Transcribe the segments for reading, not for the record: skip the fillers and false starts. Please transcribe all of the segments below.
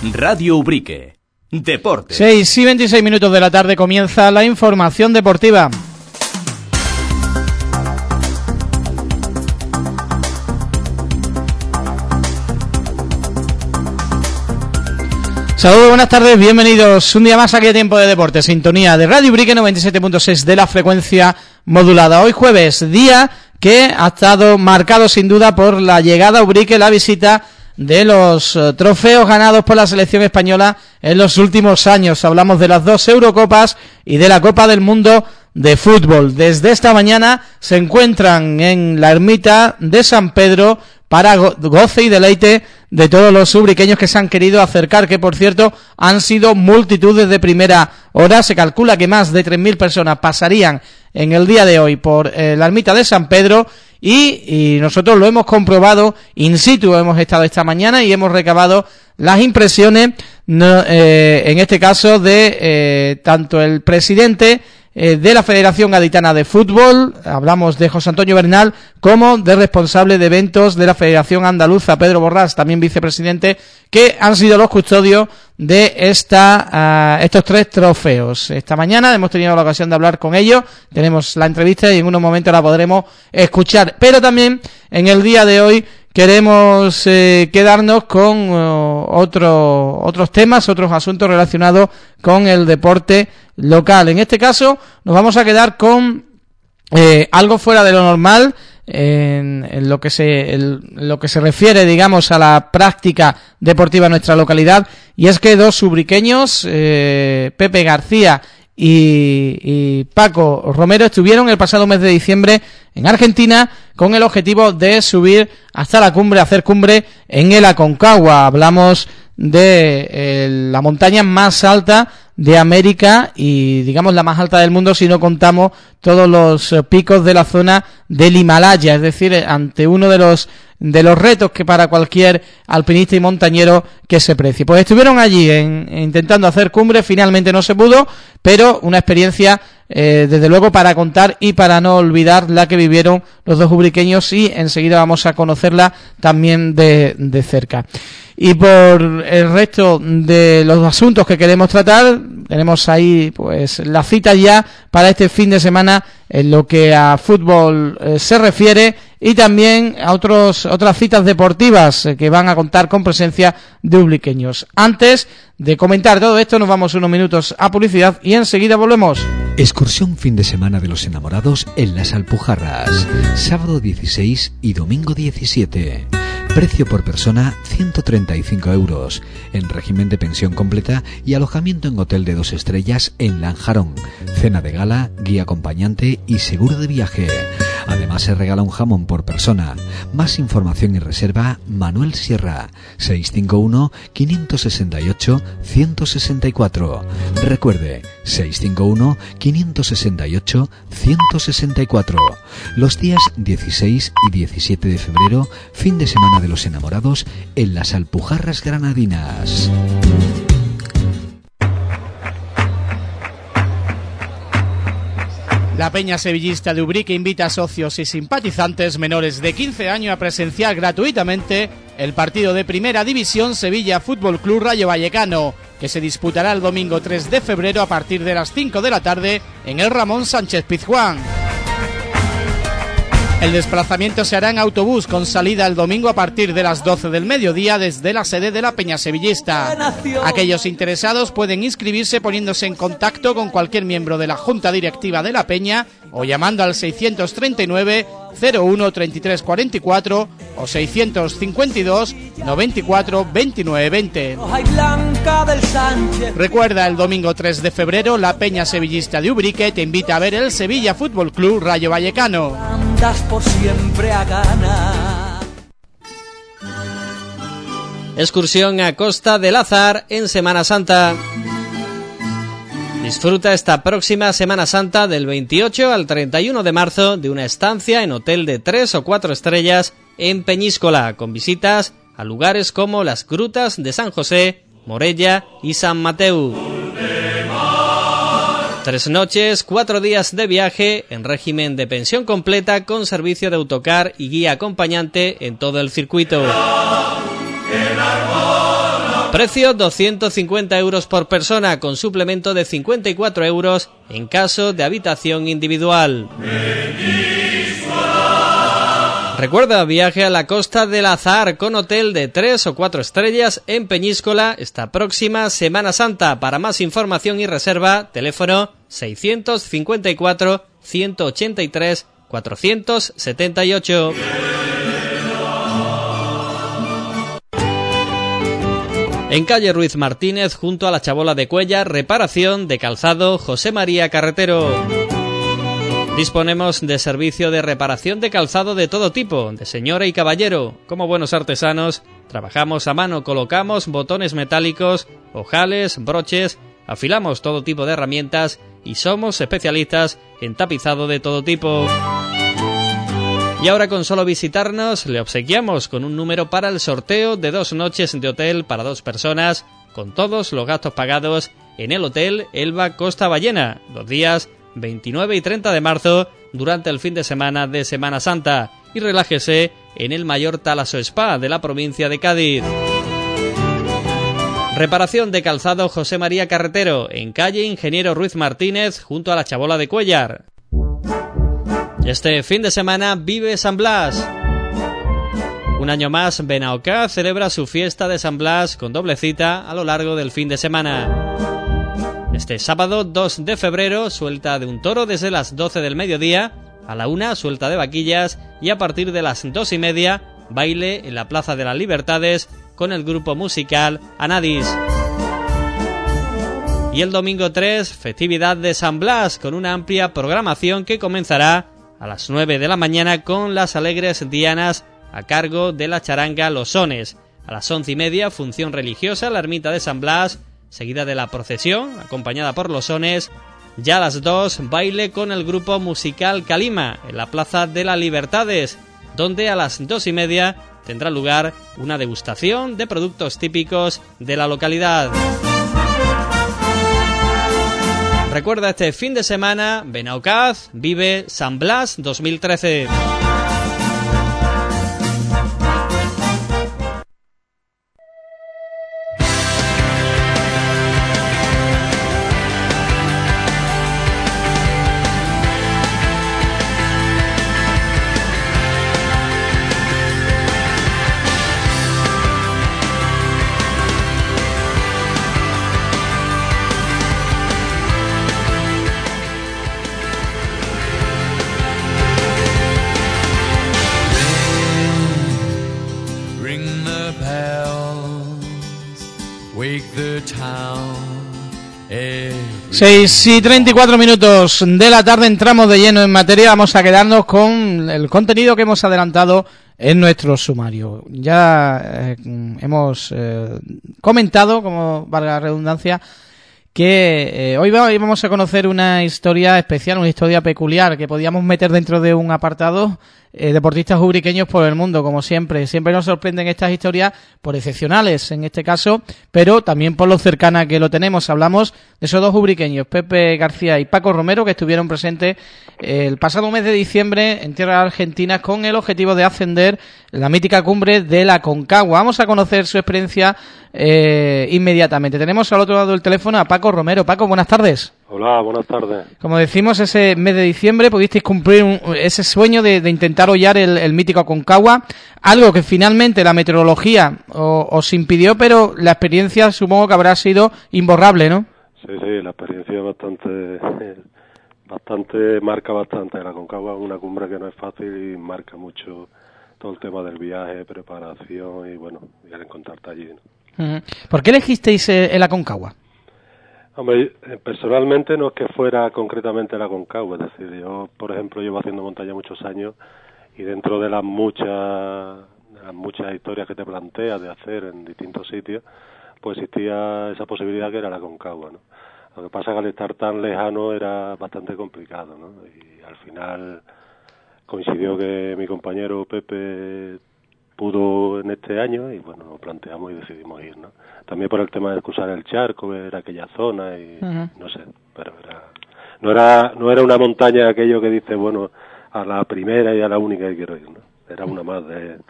Radio Ubrique. Deportes. 6:26 de la tarde comienza la información deportiva. Saludos, buenas tardes, bienvenidos un día más aquí a Tiempo de Deportes, sintonía de Radio Ubrique 97.6 de la frecuencia modulada. Hoy jueves, día que ha estado marcado sin duda por la llegada a Ubrique, la visita de los trofeos ganados por la selección española en los últimos años. Hablamos de las 2 Eurocopas y de la Copa del Mundo de fútbol. Desde esta mañana se encuentran en la ermita de San Pedro para goce y deleite de todos los ubriqueños que se han querido acercar, que por cierto han sido multitudes de primera hora. Se calcula que más de 3.000 personas pasarían en el día de hoy por la ermita de San Pedro y nosotros lo hemos comprobado in situ. Hemos estado esta mañana y hemos recabado las impresiones, en este caso de tanto el presidente de la Federación Gaditana de Fútbol, hablamos de José Antonio Bernal, como de responsable de eventos de la Federación Andaluza, Pedro Borrás, también vicepresidente, que han sido los custodios de estos 3 trofeos. Esta mañana hemos tenido la ocasión de hablar con ellos, tenemos la entrevista y en unos momentos la podremos escuchar, pero también en el día de hoy queremos quedarnos con otros temas, otros asuntos relacionados con el deporte local. En este caso nos vamos a quedar con algo fuera de lo normal en lo que se refiere, digamos, a la práctica deportiva en nuestra localidad, y es que 2 ubriqueños, Pepe García y Paco Romero, estuvieron el pasado mes de diciembre en Argentina con el objetivo de subir hasta la cumbre, hacer cumbre en el Aconcagua. Hablamos de la montaña más alta de América y digamos la más alta del mundo si no contamos todos los picos de la zona del Himalaya, es decir, ante uno de los retos que para cualquier alpinista y montañero que se precie. Pues estuvieron allí intentando hacer cumbre, finalmente no se pudo, pero una experiencia desde luego para contar y para no olvidar la que vivieron los 2 ubriqueños, y enseguida vamos a conocerla también de cerca. Y por el resto de los asuntos que queremos tratar, tenemos ahí pues la cita ya para este fin de semana en lo que a fútbol se refiere, y también a otras citas deportivas que van a contar con presencia de ubriqueños. Antes de comentar todo esto, nos vamos unos minutos a publicidad y enseguida volvemos. Excursión fin de semana de los enamorados en las Alpujarras, sábado 16 y domingo 17. Precio por persona 135 €, en régimen de pensión completa y alojamiento en hotel de 2 estrellas en Lanjarón, cena de gala, guía acompañante y seguro de viaje. Además se regala un jamón por persona. Más información y reserva Manuel Sierra, 651-568-164. Recuerde, 651-568-164. Los días 16 y 17 de febrero, fin de semana de los enamorados en las Alpujarras granadinas. La Peña Sevillista de Ubrique invita a socios y simpatizantes menores de 15 años a presenciar gratuitamente el partido de Primera División Sevilla Fútbol Club Rayo Vallecano, que se disputará el domingo 3 de febrero a partir de las 5 de la tarde en el Ramón Sánchez Pizjuán. El desplazamiento se hará en autobús con salida el domingo a partir de las 12 del mediodía desde la sede de la Peña Sevillista. Aquellos interesados pueden inscribirse poniéndose en contacto con cualquier miembro de la Junta Directiva de la Peña o llamando al 639 01 33 44 o 652 94 29 20. Recuerda, el domingo 3 de febrero la Peña Sevillista de Ubrique te invita a ver el Sevilla Fútbol Club Rayo Vallecano. Por siempre a ganar. Excursión a Costa del Azar en Semana Santa. Disfruta esta próxima Semana Santa del 28 al 31 de marzo de una estancia en hotel de 3 o 4 estrellas en Peñíscola, con visitas a lugares como las Grutas de San José, Morella y San Mateu. 3 noches, 4 días de viaje en régimen de pensión completa con servicio de autocar y guía acompañante en todo el circuito. Precio 250 euros por persona, con suplemento de 54 euros en caso de habitación individual. Recuerda, viaje a la Costa del Azahar con hotel de 3 o 4 estrellas en Peñíscola esta próxima Semana Santa. Para más información y reserva, teléfono 654 183 478. En calle Ruiz Martínez, junto a la Chabola de Cuéllar, reparación de calzado José María Carretero. Disponemos de servicio de reparación de calzado de todo tipo, de señora y caballero. Como buenos artesanos, trabajamos a mano, colocamos botones metálicos, ojales, broches, afilamos todo tipo de herramientas y somos especialistas en tapizado de todo tipo. Y ahora, con solo visitarnos, le obsequiamos con un número para el sorteo de 2 noches de hotel para 2 personas, con todos los gastos pagados en el Hotel Elba Costa Ballena, 2 días 29 y 30 de marzo, durante el fin de semana de Semana Santa, y relájese en el Mayor Talaso Spa de la provincia de Cádiz. Reparación de calzado José María Carretero, en calle Ingeniero Ruiz Martínez, junto a la Chabola de Cuéllar. Este fin de semana vive San Blas. Un año más, Benaocaz celebra su fiesta de San Blas con doble cita a lo largo del fin de semana. Este sábado 2 de febrero, suelta de un toro desde las 12 del mediodía, a la 1 suelta de vaquillas y a partir de las 2:30 baile en la Plaza de las Libertades con el grupo musical Anadis. Y el domingo 3, festividad de San Blas, con una amplia programación que comenzará a las 9 de la mañana con las alegres dianas a cargo de la charanga Los Sones. A las 11:30, función religiosa en la ermita de San Blas, seguida de la procesión, acompañada por Los Sones. Ya a las 2, baile con el grupo musical Calima, en la Plaza de las Libertades, donde a las 2:30 tendrá lugar una degustación de productos típicos de la localidad. Recuerda, este fin de semana, Benaocaz vive San Blas 2013. Seis y 34 minutos de la tarde, entramos de lleno en materia. Vamos a quedarnos con el contenido que hemos adelantado en nuestro sumario. Ya hemos comentado, como valga la redundancia, que hoy vamos a conocer una historia especial, una historia peculiar que podíamos meter dentro de un apartado, deportistas ubriqueños por el mundo, como siempre. Siempre nos sorprenden estas historias por excepcionales, en este caso, pero también por lo cercana que lo tenemos. Hablamos de esos dos ubriqueños, Pepe García y Paco Romero, que estuvieron presentes el pasado mes de diciembre en tierras argentinas con el objetivo de ascender la mítica cumbre de la Aconcagua. Vamos a conocer su experiencia inmediatamente. Tenemos al otro lado del teléfono a Paco Romero. Paco, buenas tardes. Hola, buenas tardes. Como decimos, ese mes de diciembre pudisteis cumplir ese sueño de intentar hollar el mítico Aconcagua, algo que finalmente la meteorología os impidió, pero la experiencia supongo que habrá sido imborrable, ¿no? Sí, la experiencia marca bastante. La Aconcagua es una cumbre que no es fácil y marca mucho todo el tema del viaje, preparación y bueno, y al encontrarte allí, ¿no? ¿Por qué elegisteis el Aconcagua? Hombre, personalmente no es que fuera concretamente la Aconcagua, es decir, yo, por ejemplo, llevo haciendo montaña muchos años y dentro de las muchas historias que te planteas de hacer en distintos sitios, pues existía esa posibilidad que era la Aconcagua, ¿no? Lo que pasa es que al estar tan lejano era bastante complicado, ¿no? Y al final coincidió que mi compañero Pepe pudo en este año y bueno, nos planteamos y decidimos ir, ¿no? También por el tema de cruzar el charco, ver aquella zona y no sé, pero no era una montaña aquello que dice, bueno, a la primera y a la única que quiero ir, ¿no? Era una más de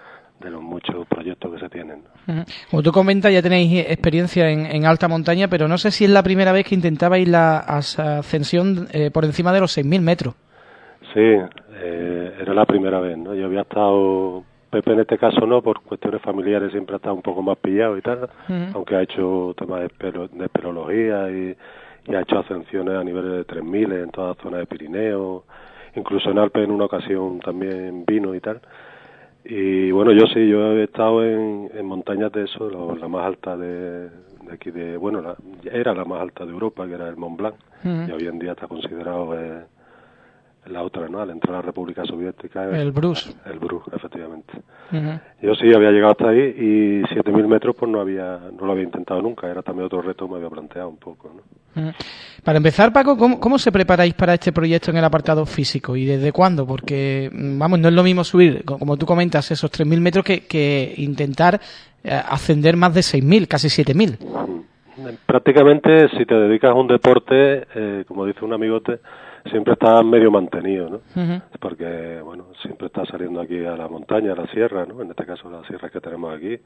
los muchos proyectos que se tienen. Como tú comentas, ya tenéis experiencia en alta montaña, pero no sé si es la primera vez que intentabais la ascensión por encima de los 6.000 metros. Sí, era la primera vez, ¿no? Yo había estado, Pepe en este caso no, por cuestiones familiares siempre ha estado un poco más pillado y tal, aunque ha hecho temas de espeleología y ha hecho ascensiones a niveles de 3.000 en toda la zona de Pirineo, incluso en Alpes en una ocasión también vino y tal. Y bueno, yo he estado en montañas de eso, la más alta de aquí era la más alta de Europa, que era el Mont Blanc, y hoy en día está considerado la otra, ¿no? Al entrar a la República Soviética. El Bruce. El Bruce, efectivamente. Yo sí había llegado hasta ahí y 7.000 metros pues no lo había intentado nunca, era también otro reto que me había planteado un poco, ¿no? Para empezar, Paco, ¿cómo se preparáis para este proyecto en el apartado físico y desde cuándo? Porque, vamos, no es lo mismo subir, como tú comentas, esos 3.000 metros que intentar ascender más de 6.000, casi 7.000. Prácticamente, si te dedicas a un deporte, como dice un amigote, siempre estás medio mantenido, ¿no? Porque, bueno, siempre estás saliendo aquí a la montaña, a la sierra, ¿no? En este caso, las sierras que tenemos aquí.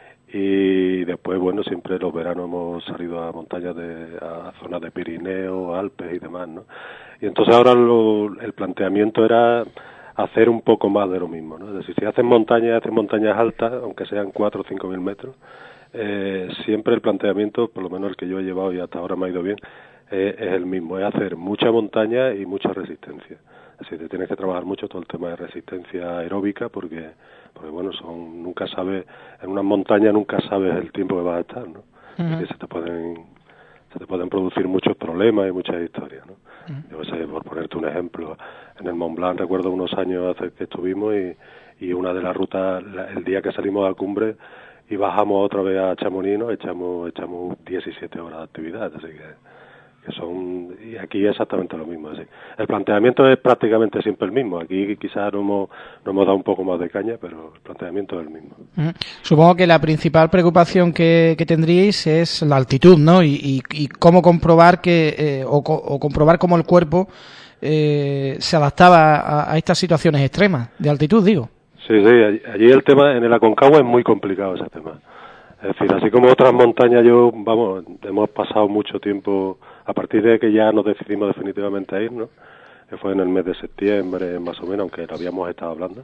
Y después, bueno, siempre los veranos hemos salido a montañas a zonas de Pirineo, Alpes y demás, ¿no? Y entonces ahora el planteamiento era hacer un poco más de lo mismo, ¿no? Es decir, si haces montañas altas, aunque sean 4 o 5.000 metros, siempre el planteamiento, por lo menos el que yo he llevado y hasta ahora me ha ido bien, es el mismo, es hacer mucha montaña y mucha resistencia. Es decir, te tienes que trabajar mucho todo el tema de resistencia aeróbica porque bueno, nunca sabes, en una montaña nunca sabes el tiempo que vas a estar, ¿no? Porque se te pueden producir muchos problemas y muchas historias, ¿no? Yo sé, por ponerte un ejemplo, en el Mont Blanc recuerdo unos años hace que estuvimos y una de las rutas, el día que salimos a la cumbre y bajamos otra vez a Chamonix, ¿no? echamos 17 horas de actividad, así que y aquí es exactamente lo mismo. Así. El planteamiento es prácticamente siempre el mismo. Aquí quizás no hemos dado un poco más de caña, pero el planteamiento es el mismo. Supongo que la principal preocupación que tendríais es la altitud, ¿no? Y cómo comprobar o comprobar cómo el cuerpo se adaptaba a estas situaciones extremas de altitud, digo. Sí, allí el tema en el Aconcagua es muy complicado ese tema. Es decir, así como otras montañas, hemos pasado mucho tiempo, a partir de que ya nos decidimos definitivamente a ir, ¿no? Que fue en el mes de septiembre, más o menos, aunque lo habíamos estado hablando,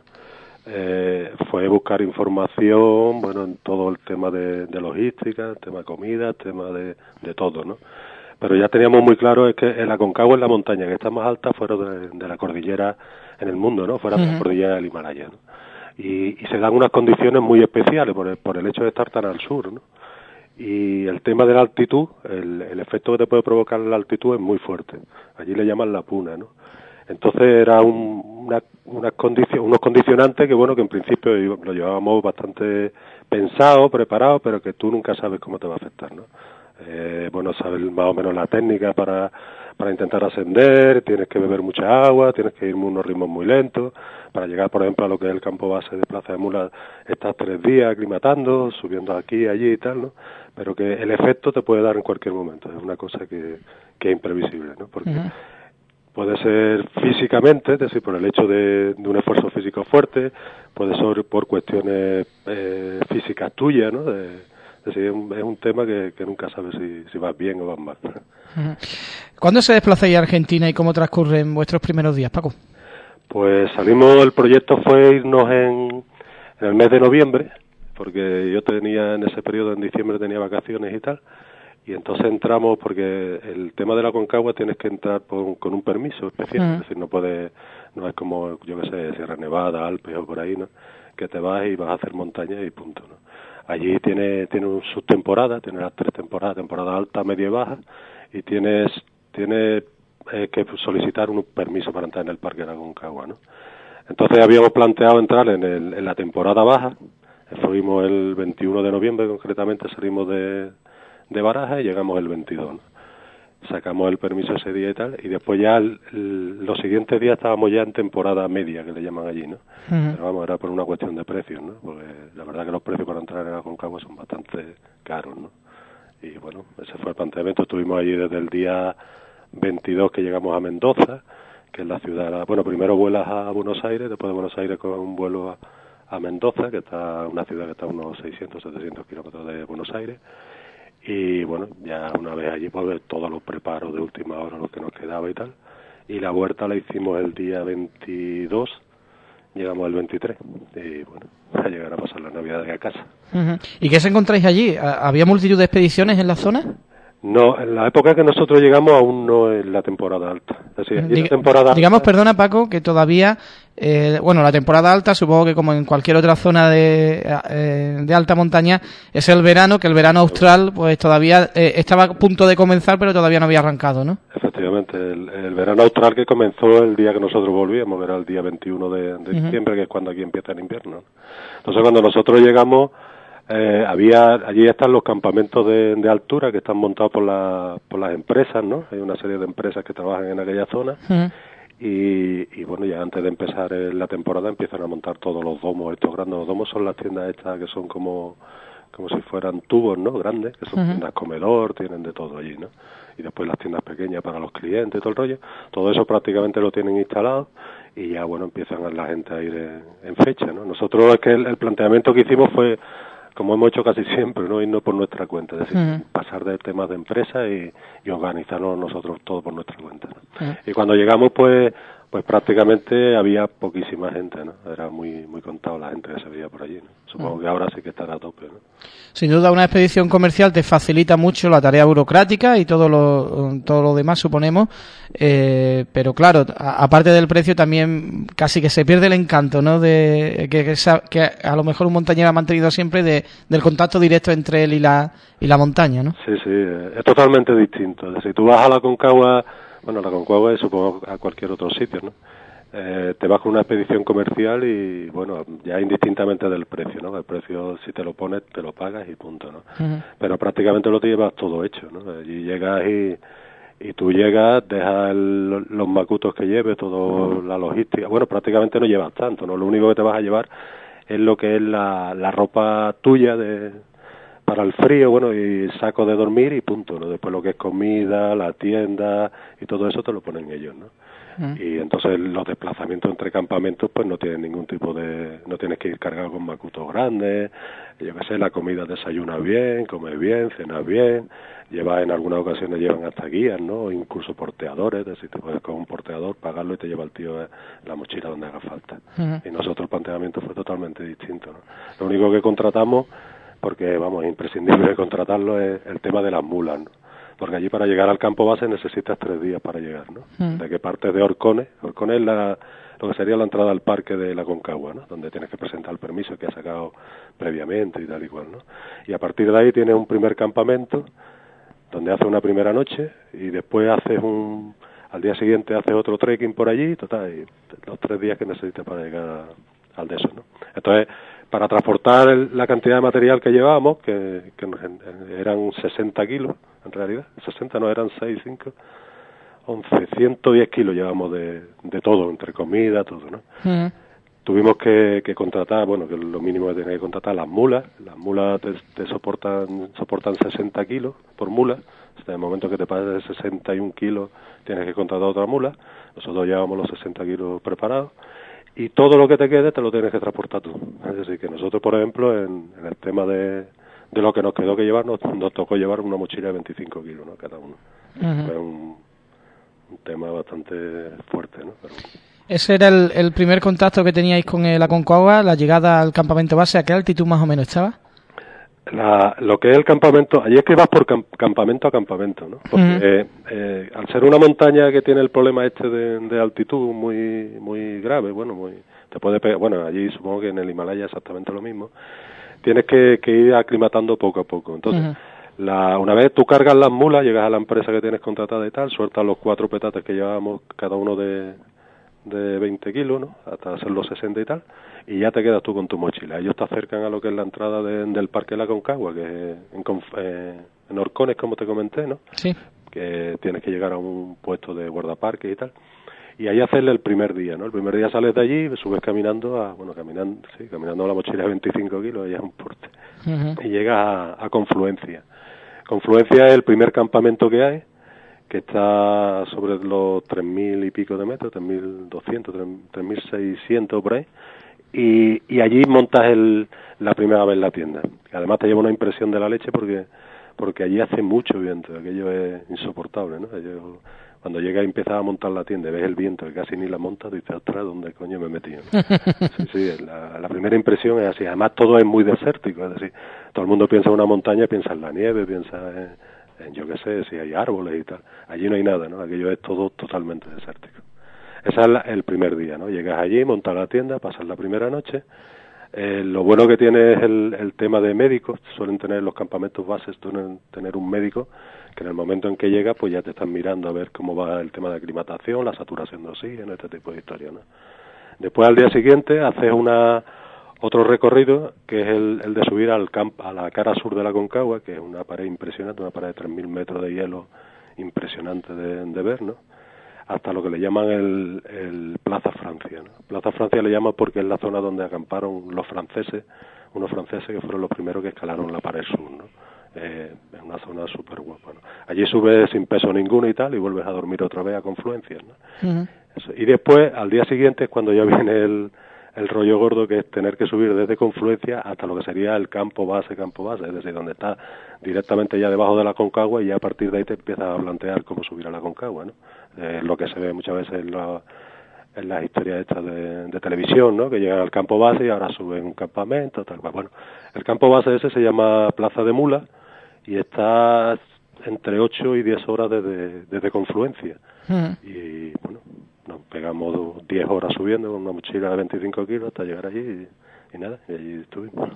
fue buscar información, bueno, en todo el tema de logística, el tema de comida, el tema de todo, ¿no? Pero ya teníamos muy claro es que el Aconcagua es la montaña que está más alta fuera de la cordillera en el mundo, ¿no? Fuera de la cordillera del Himalaya, ¿no? Y se dan unas condiciones muy especiales por el hecho de estar tan al sur, ¿no? Y el tema de la altitud, el efecto que te puede provocar la altitud es muy fuerte. Allí le llaman la puna, ¿no? Entonces era unos condicionantes que, bueno, que en principio lo llevábamos bastante pensado, preparado, pero que tú nunca sabes cómo te va a afectar, ¿no? Bueno, sabes más o menos la técnica para intentar ascender, tienes que beber mucha agua, tienes que ir a unos ritmos muy lentos, para llegar, por ejemplo, a lo que es el campo base de Plaza de Mulas, estás 3 días aclimatando, subiendo aquí, allí y tal, ¿no? Pero que el efecto te puede dar en cualquier momento, es una cosa que es imprevisible, ¿no? Porque puede ser físicamente, es decir, por el hecho de un esfuerzo físico fuerte, puede ser por cuestiones físicas tuyas, ¿no? Es decir, es un tema que nunca sabes si vas bien o vas mal. ¿Cuándo se desplazáis a Argentina y cómo transcurren vuestros primeros días, Paco? Pues el proyecto fue irnos en el mes de noviembre, porque yo en ese periodo, en diciembre, tenía vacaciones y tal, y entonces entramos, porque el tema de la Aconcagua tienes que entrar con un permiso especial, es decir, no es como, yo qué sé, Sierra Nevada, Alpes o por ahí, ¿no? Que te vas y vas a hacer montaña y punto, ¿no? Allí tiene sus temporadas, tiene las 3 temporadas, temporada alta, media y baja, y tienes que solicitar un permiso para entrar en el Parque de la Aconcagua, ¿no? Entonces habíamos planteado entrar en la temporada baja, fuimos el 21 de noviembre concretamente, salimos de Barajas y llegamos el 22, ¿no? Sacamos el permiso ese día y tal, y después ya los siguientes días estábamos ya en temporada media, que le llaman allí, ¿no? Pero vamos, era por una cuestión de precios, ¿no? Porque la verdad que los precios para entrar en la Aconcagua son bastante caros, ¿no? Y bueno, ese fue el planteamiento. Estuvimos allí desde el día 22 que llegamos a Mendoza, que es la ciudad, bueno, primero vuelas a Buenos Aires, después de Buenos Aires con un vuelo a Mendoza, que está una ciudad que está a unos 600, 700 kilómetros de Buenos Aires. Y bueno, ya una vez allí, pues todos los preparos de última hora, lo que nos quedaba y tal. Y la vuelta la hicimos el día 22, llegamos el 23. Y bueno, a llegar a pasar la Navidad a casa. Uh-huh. ¿Y qué se encontráis allí? ¿Había multitud de expediciones en la zona? No, en la época que nosotros llegamos aún no es la temporada alta. Es decir, la temporada digamos, alta... perdona Paco, que todavía, la temporada alta, supongo que como en cualquier otra zona de alta montaña, es el verano, que el verano austral pues todavía estaba a punto de comenzar, pero todavía no había arrancado, ¿no? Efectivamente, el verano austral que comenzó el día que nosotros volvíamos, que era el día 21 de diciembre, que es cuando aquí empieza el invierno. Entonces, cuando nosotros llegamos... allí están los campamentos de altura que están montados por las empresas, ¿no? Hay una serie de empresas que trabajan en aquella zona. Uh-huh. Y bueno, ya antes de empezar la temporada empiezan a montar todos los domos, estos grandes. Los domos son las tiendas estas que son como si fueran tubos, ¿no? Grandes, que son uh-huh. tiendas comedor, tienen de todo allí, ¿no? Y después las tiendas pequeñas para los clientes y todo el rollo. Todo eso prácticamente lo tienen instalado y ya, bueno, empiezan la gente a ir en fecha, ¿no? Nosotros es que el planteamiento que hicimos fue, como hemos hecho casi siempre, ¿no? Irnos por nuestra cuenta, es decir, uh-huh. pasar de temas de empresa y organizarnos nosotros todo por nuestra cuenta, ¿no? Uh-huh. Y cuando llegamos, pues prácticamente había poquísima gente, ¿no? Era muy contado la gente que se veía por allí, ¿no? Supongo uh-huh. que ahora sí que estará a tope, ¿no? Sin duda, una expedición comercial te facilita mucho la tarea burocrática y todo lo demás, suponemos, pero claro, aparte del precio también casi que se pierde el encanto, ¿no? De que a lo mejor un montañero ha mantenido siempre del contacto directo entre él y la montaña, ¿no? Sí, es totalmente distinto. Es decir, tú vas a la Concagua, bueno, la Concagua es, supongo, a cualquier otro sitio, ¿no? Te vas con una expedición comercial y, bueno, ya indistintamente del precio, ¿no? El precio, si te lo pones, te lo pagas y punto, ¿no? Uh-huh. Pero prácticamente lo te llevas todo hecho, ¿no? Allí llegas y tú llegas, dejas los macutos que lleves, toda la logística. Bueno, prácticamente no llevas tanto, ¿no? Lo único que te vas a llevar es lo que es la ropa tuya para el frío, bueno, y saco de dormir y punto, ¿no? Después lo que es comida, la tienda y todo eso te lo ponen ellos, ¿no? Y entonces los desplazamientos entre campamentos pues no tienen ningún tipo no tienes que ir cargado con macutos grandes, yo qué sé, la comida desayunas bien, comes bien, cenas bien, en algunas ocasiones llevan hasta guías, ¿no? O incluso porteadores, es decir, te puedes con un porteador, pagarlo y te lleva el tío la mochila donde haga falta. Uh-huh. Y nosotros el planteamiento fue totalmente distinto, ¿no? Lo único que contratamos, porque vamos, imprescindible contratarlo, es el tema de las mulas, ¿no? Porque allí para llegar al campo base necesitas 3 días para llegar, ¿no? De que partes de Orcones es lo que sería la entrada al parque de la Concagua, ¿no? Donde tienes que presentar el permiso que has sacado previamente y tal y cual, ¿no? Y a partir de ahí tienes un primer campamento donde haces una primera noche y después al día siguiente haces otro trekking por allí, total, y los 3 días que necesitas para llegar al de eso, ¿no? Entonces, para transportar la cantidad de material que llevábamos, que eran 60 kilos, en realidad, 60 no, eran 6, 5, 11, 110 kilos llevamos de todo, entre comida, todo, ¿no? Uh-huh. Tuvimos que contratar, bueno, que lo mínimo que tenía que contratar las mulas te soportan 60 kilos por mula, hasta el momento que te pases de 61 kilos tienes que contratar otra mula, nosotros llevamos los 60 kilos preparados, y todo lo que te quede te lo tienes que transportar tú. Es decir, que nosotros, por ejemplo, en el tema de lo que nos quedó que llevar, nos tocó llevar una mochila de 25 kilos, ¿no? Cada uno. Uh-huh. Fue un tema bastante fuerte, ¿no? Pero... Ese era el primer contacto que teníais con la Concagua, la llegada al campamento base. ¿A qué altitud más o menos estaba? Lo que es el campamento, allí es que vas por campamento a campamento, ¿no? Porque al ser una montaña que tiene el problema de altitud muy grave, bueno, te puede pegar, bueno, allí supongo que en el Himalaya exactamente lo mismo, tienes que ir aclimatando poco a poco. Entonces, una vez tú cargas las mulas, llegas a la empresa que tienes contratada y tal, sueltas los 4 petates que llevábamos cada uno de 20 kilos, ¿no? Hasta hacer los 60 y tal, y ya te quedas tú con tu mochila. Ellos te acercan a lo que es la entrada del Parque de la Concagua, que es en Orcones, como te comenté, ¿no? Sí. Que tienes que llegar a un puesto de guardaparques y tal, y ahí hacerle el primer día, ¿no? El primer día sales de allí, subes caminando a la mochila de 25 kilos, allá es un porte, y llegas a Confluencia. Confluencia es el primer campamento que hay, que está sobre los 3.000 y pico de metros, 3.200, 3.600 por ahí, y allí montas la primera vez la tienda. Además te lleva una impresión de la leche porque allí hace mucho viento, aquello es insoportable, ¿no? Cuando llegas y empiezas a montar la tienda y ves el viento y casi ni la montas, dices, ostras, ¿dónde coño me he metido? ¿No? Sí, la primera impresión es así. Además todo es muy desértico, es decir, todo el mundo piensa en una montaña, piensa en la nieve, piensa en yo qué sé, si hay árboles y tal. Allí no hay nada, ¿no? Aquello es todo totalmente desértico. Ese es el primer día, ¿no? Llegas allí, montas la tienda, pasas la primera noche. Lo bueno que tiene es el tema de médicos. Suelen tener los campamentos bases, suelen tener un médico que en el momento en que llega pues ya te están mirando a ver cómo va el tema de aclimatación, la saturación de oxígeno, este tipo de historias, ¿no? Después al día siguiente haces otro recorrido que es el de subir a la cara sur de la Concagua, que es una pared impresionante, una pared de 3.000 metros de hielo impresionante de ver, ¿no? Hasta lo que le llaman el Plaza Francia, ¿no? Plaza Francia le llaman porque es la zona donde acamparon unos franceses que fueron los primeros que escalaron la pared sur, ¿no? Es una zona súper guapa, ¿no? Allí subes sin peso ninguno y tal, y vuelves a dormir otra vez a Confluencias, ¿no? Uh-huh. Y después, al día siguiente, es cuando ya viene el rollo gordo, que es tener que subir desde Confluencia hasta lo que sería el campo base, es decir, donde está directamente ya debajo de la Concagua, y ya a partir de ahí te empiezas a plantear cómo subir a la Concagua, ¿no? Lo que se ve muchas veces en las historias estas de televisión, ¿no? Que llegan al campo base y ahora suben un campamento, tal cual. Bueno, el campo base ese se llama Plaza de Mulas y está entre 8 y 10 horas desde Confluencia. Y bueno, nos pegamos 10 horas subiendo con una mochila de 25 kilos hasta llegar allí y nada, y allí estuvimos.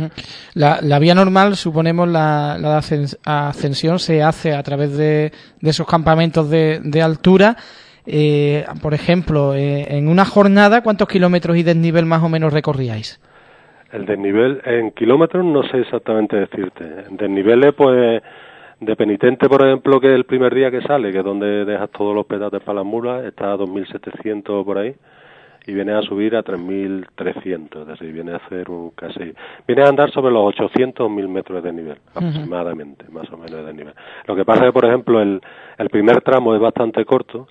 La vía normal, suponemos, la ascensión se hace a través de esos campamentos de altura. Por ejemplo, en una jornada, ¿cuántos kilómetros y desnivel más o menos recorríais? El desnivel en kilómetros no sé exactamente decirte. En desniveles, pues, de penitente, por ejemplo, que es el primer día que sale, que es donde dejas todos los petates para las mulas, está a 2.700 por ahí, y viene a subir a 3.300, es decir, viene a hacer viene a andar sobre los 800 1.000 metros de desnivel, aproximadamente, más o menos de desnivel. Lo que pasa es que, por ejemplo, el primer tramo es bastante corto,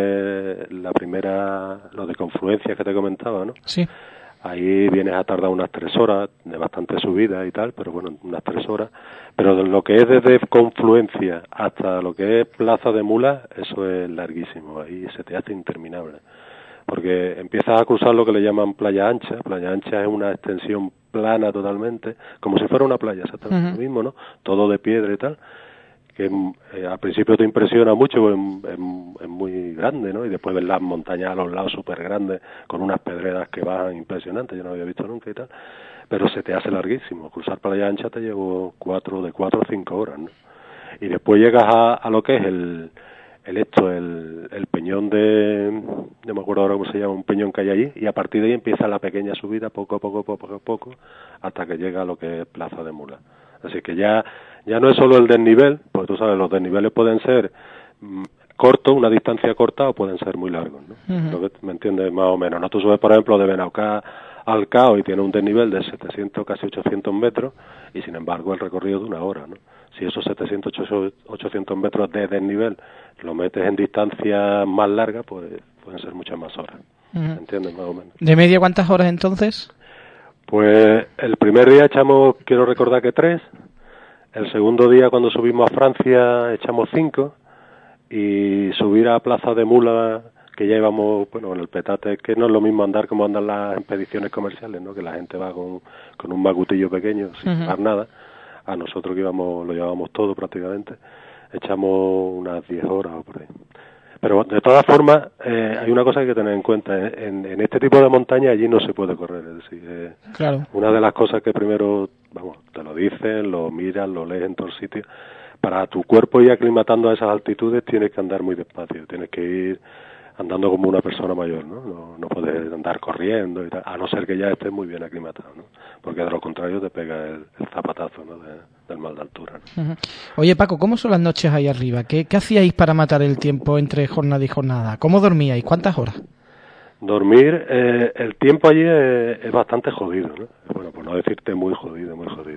lo de Confluencia que te comentaba, ¿no? Sí. Ahí vienes a tardar unas 3 horas, de bastante subida y tal, pero bueno, unas 3 horas. Pero lo que es desde Confluencia hasta lo que es Plaza de Mulas, eso es larguísimo, ahí se te hace interminable. Porque empiezas a cruzar lo que le llaman playa ancha. Playa ancha es una extensión plana totalmente, como si fuera una playa, exactamente lo mismo, ¿no? Todo de piedra y tal, que al principio te impresiona mucho, es muy grande, ¿no? Y después ves las montañas a los lados súper grandes, con unas pedreras que bajan impresionantes, yo no había visto nunca y tal, pero se te hace larguísimo. Cruzar playa ancha te llevo 4 o 5 horas, ¿no? Y después llegas a lo que es el peñón no me acuerdo ahora cómo se llama, un peñón que hay allí, y a partir de ahí empieza la pequeña subida poco a poco hasta que llega a lo que es Plaza de Mulas. Así que ya no es solo el desnivel, porque tú sabes, los desniveles pueden ser cortos, una distancia corta, o pueden ser muy largos, ¿no? ¿Me entiendes? Más o menos, ¿no? Tú subes, por ejemplo, de Benaucá al Cao y tiene un desnivel de 700, casi 800 metros, y sin embargo el recorrido de 1 hora, ¿no? Si esos 700, 800 metros de desnivel lo metes en distancia más larga, pues pueden ser muchas más horas. ¿Me entiendes? Más o menos. ¿De media cuántas horas entonces? Pues el primer día echamos, quiero recordar que 3, el segundo día cuando subimos a Francia echamos 5, y subir a Plaza de Mulas, que ya íbamos, bueno, en el petate, que no es lo mismo andar como andan las expediciones comerciales, ¿no? Que la gente va con un macutillo pequeño, sin llevar nada. A nosotros que lo llevábamos todo prácticamente, echamos unas 10 horas o por ahí. Pero de todas formas, hay una cosa que hay que tener en cuenta, en este tipo de montaña allí no se puede correr, es decir, claro. Una de las cosas que primero, te lo dicen, lo miras, lo lees en todos sitios, para tu cuerpo ir aclimatando a esas altitudes tienes que andar muy despacio, tienes que ir andando como una persona mayor, ¿no? No puedes andar corriendo y tal, a no ser que ya estés muy bien aclimatado, ¿no? Porque de lo contrario te pega el zapatazo, ¿no? Del mal de altura, ¿no? Oye, Paco, ¿cómo son las noches ahí arriba? ¿Qué hacíais para matar el tiempo entre jornada y jornada? ¿Cómo dormíais? ¿Cuántas horas? Dormir, el tiempo allí es bastante jodido, ¿no? Bueno, por no decirte muy jodido.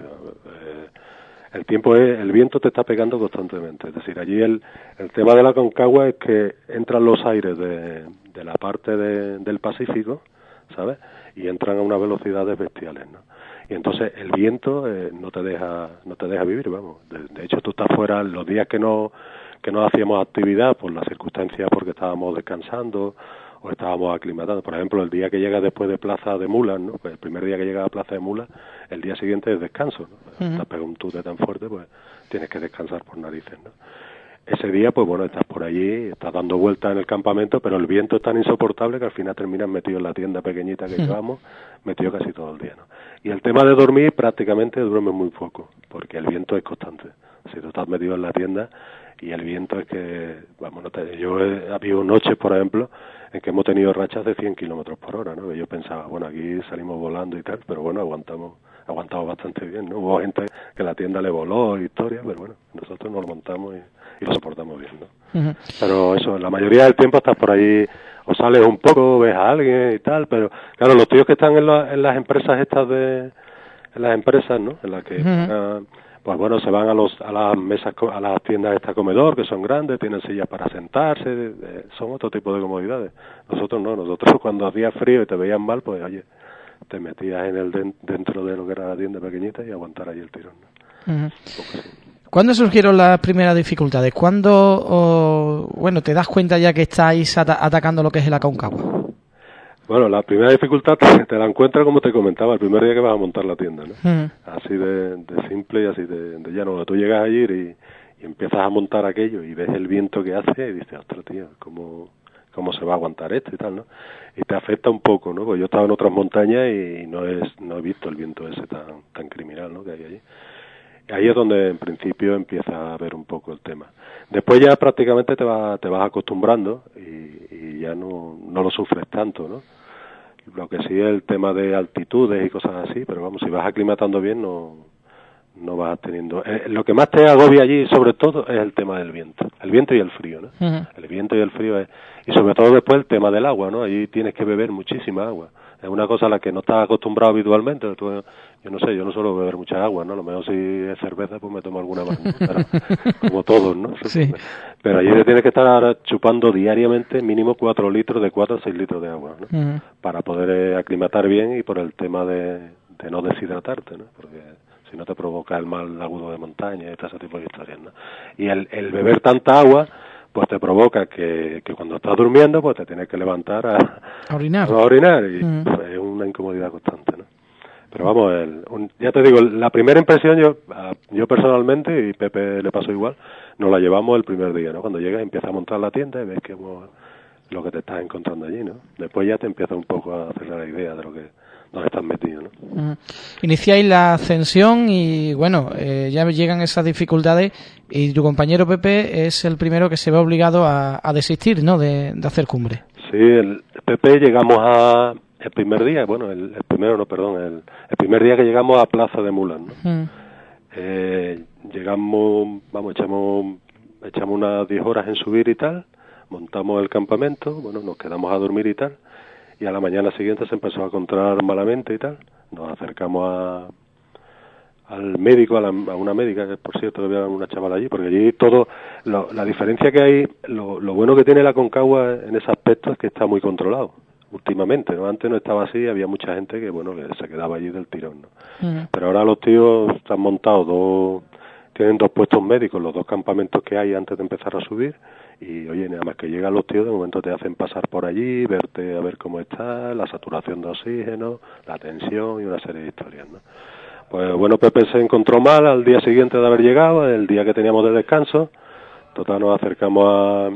El viento te está pegando constantemente, es decir, allí el tema de la Concagua es que entran los aires de la parte del Pacífico, ¿sabes? y entran a unas velocidades bestiales, ¿no? Y entonces el viento no te deja vivir, vamos. De hecho, tú estás fuera los días que no hacíamos actividad por las circunstancias, porque estábamos descansando o estábamos aclimatando. Por ejemplo, el día que llegas después de Plaza de Mulas, ¿no? Pues el primer día que llegas a Plaza de Mulas, el día siguiente es descanso, ¿no? Te has pegado un tute tan fuerte, pues tienes que descansar por narices, ¿no? Ese día, pues bueno, estás por allí, estás dando vueltas en el campamento, pero el viento es tan insoportable que al final terminas metido en la tienda pequeñita que llevamos, metido casi todo el día, ¿no? Y el tema de dormir, prácticamente duermes muy poco, porque el viento es constante. Si tú estás metido en la tienda y el viento es que, vamos, yo he habido noches, por ejemplo, en que hemos tenido rachas de 100 kilómetros por hora, ¿no? Y yo pensaba, bueno, aquí salimos volando y tal, pero bueno, aguantamos bastante bien, ¿no? Hubo gente que la tienda le voló, historia, pero bueno, nosotros nos lo montamos y lo soportamos bien, ¿no? Pero eso, la mayoría del tiempo estás por ahí, o sales un poco, ves a alguien y tal, pero claro, los tíos que están en las empresas estas en las empresas, ¿no? En las que pues bueno, se van a las mesas, a las tiendas de comedor, que son grandes, tienen sillas para sentarse, son otro tipo de comodidades. Nosotros no, nosotros cuando hacía frío y te veían mal, pues oye, te metías dentro de lo que era la tienda pequeñita y aguantar ahí el tirón, ¿no? ¿Cuándo surgieron las primeras dificultades? ¿Cuándo, te das cuenta ya que estáis atacando lo que es el Aconcagua? Bueno, la primera dificultad te la encuentras, como te comentaba, el primer día que vas a montar la tienda, ¿no? Así de simple y así de llano. Tú llegas allí y empiezas a montar aquello y ves el viento que hace y dices, ostras, tío, ¿cómo se va a aguantar esto y tal, ¿no? Y te afecta un poco, ¿no? Porque yo estaba en otras montañas y no he visto el viento ese tan criminal, ¿no? Que hay allí. Ahí es donde en principio empieza a ver un poco el tema. Después ya prácticamente te vas acostumbrando y ya no lo sufres tanto, ¿no? Lo que sí es el tema de altitudes y cosas así, pero vamos, si vas aclimatando bien no vas teniendo... lo que más te agobia allí sobre todo es el tema del viento y el frío, ¿no? El viento y el frío y sobre todo después el tema del agua, ¿no? Allí tienes que beber muchísima agua. Es una cosa a la que no estás acostumbrado habitualmente. Yo no suelo beber mucha agua, ¿no? A lo mejor si es cerveza, pues me tomo alguna más, ¿no? Pero, como todos, ¿no? Sí. Pero allí te tienes que estar ahora chupando diariamente mínimo 4 litros, de 4 a 6 litros de agua, ¿no? Para poder aclimatar bien y por el tema de no deshidratarte, ¿no? Porque si no te provoca el mal agudo de montaña y todo ese tipo de historias, ¿no? Y el beber tanta agua pues te provoca que cuando estás durmiendo pues te tienes que levantar a orinar y pues, es una incomodidad constante, ¿no? Pero vamos, ya te digo, la primera impresión yo personalmente, y Pepe le pasó igual, nos la llevamos el primer día, ¿no? Cuando llegas y empiezas a montar la tienda y ves que lo que te estás encontrando allí, ¿no? Después ya te empieza un poco a hacer la idea de donde estás metido, ¿no? Iniciáis la ascensión y ya llegan esas dificultades y tu compañero Pepe es el primero que se ve obligado a desistir, ¿no? De hacer cumbre. Sí, el Pepe llegamos el primer día, el primer día que llegamos a Plaza de Mulas, ¿no? Llegamos, echamos unas 10 horas en subir y tal, montamos el campamento, nos quedamos a dormir y tal, y a la mañana siguiente se empezó a encontrar malamente y tal. Nos acercamos al médico, a una médica, que por cierto había una chavala allí, porque allí la diferencia que hay, lo bueno que tiene la Aconcagua en ese aspecto es que está muy controlado últimamente, ¿no? Antes no estaba así, había mucha gente que se quedaba allí del tirón, ¿no? Pero ahora los tíos están montados tienen 2 puestos médicos, los 2 campamentos que hay antes de empezar a subir, y oye, nada más que llegan los tíos, de momento te hacen pasar por allí, verte a ver cómo está, la saturación de oxígeno, la tensión y una serie de historias, ¿no? Pues Pepe se encontró mal al día siguiente de haber llegado, el día que teníamos de descanso. Total, nos acercamos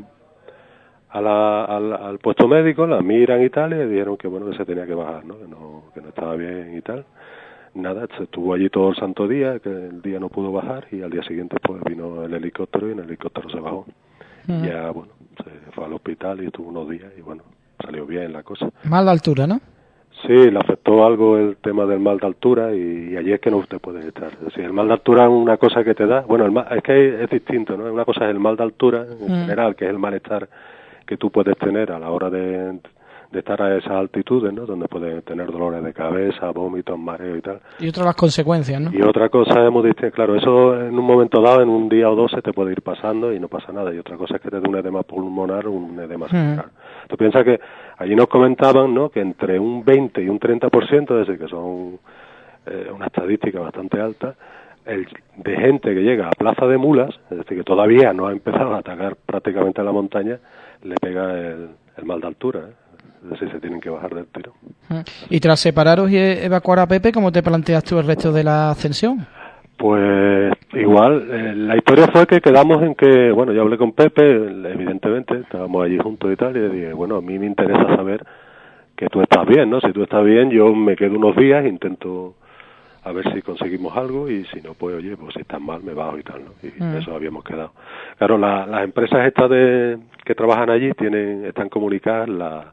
al puesto médico, la miran y tal, y le dijeron que que se tenía que bajar, ¿no? Que no estaba bien y tal. Nada, se estuvo allí todo el santo día, que el día no pudo bajar, y al día siguiente pues vino el helicóptero y en el helicóptero se bajó. Y ya, se fue al hospital y estuvo unos días y salió bien la cosa. Mal de altura, ¿no? Sí, le afectó algo el tema del mal de altura y allí es que no te puedes estar. Es decir, el mal de altura es una cosa que te da, es que es distinto, ¿no? Una cosa es el mal de altura en general, que es el malestar que tú puedes tener a la hora de de estar a esas altitudes, ¿no? Donde pueden tener dolores de cabeza, vómitos, mareo y tal. Y otra las consecuencias, ¿no? Y otra cosa hemos dicho, claro, eso en un momento dado, en un día o dos, se te puede ir pasando y no pasa nada. Y otra cosa es que te dé un edema pulmonar o un edema cerebral. Tú piensas que allí nos comentaban, ¿no? Que entre un 20 y un 30%, es decir, que son una estadística bastante alta, de gente que llega a Plaza de Mulas, es decir, que todavía no ha empezado a atacar prácticamente a la montaña, le pega el mal de altura, ¿eh? Es decir, se tienen que bajar del tiro. Y tras separaros y evacuar a Pepe, ¿cómo te planteas tú el resto de la ascensión? Pues igual, la historia fue que quedamos en que, bueno, yo hablé con Pepe, evidentemente, estábamos allí juntos y tal, y le dije, bueno, a mí me interesa saber que tú estás bien, ¿no? Si tú estás bien, yo me quedo unos días, intento a ver si conseguimos algo, y si no, pues oye, pues si estás mal, me bajo y tal, ¿no? Y eso habíamos quedado. Claro, las empresas estas que trabajan allí están comunicadas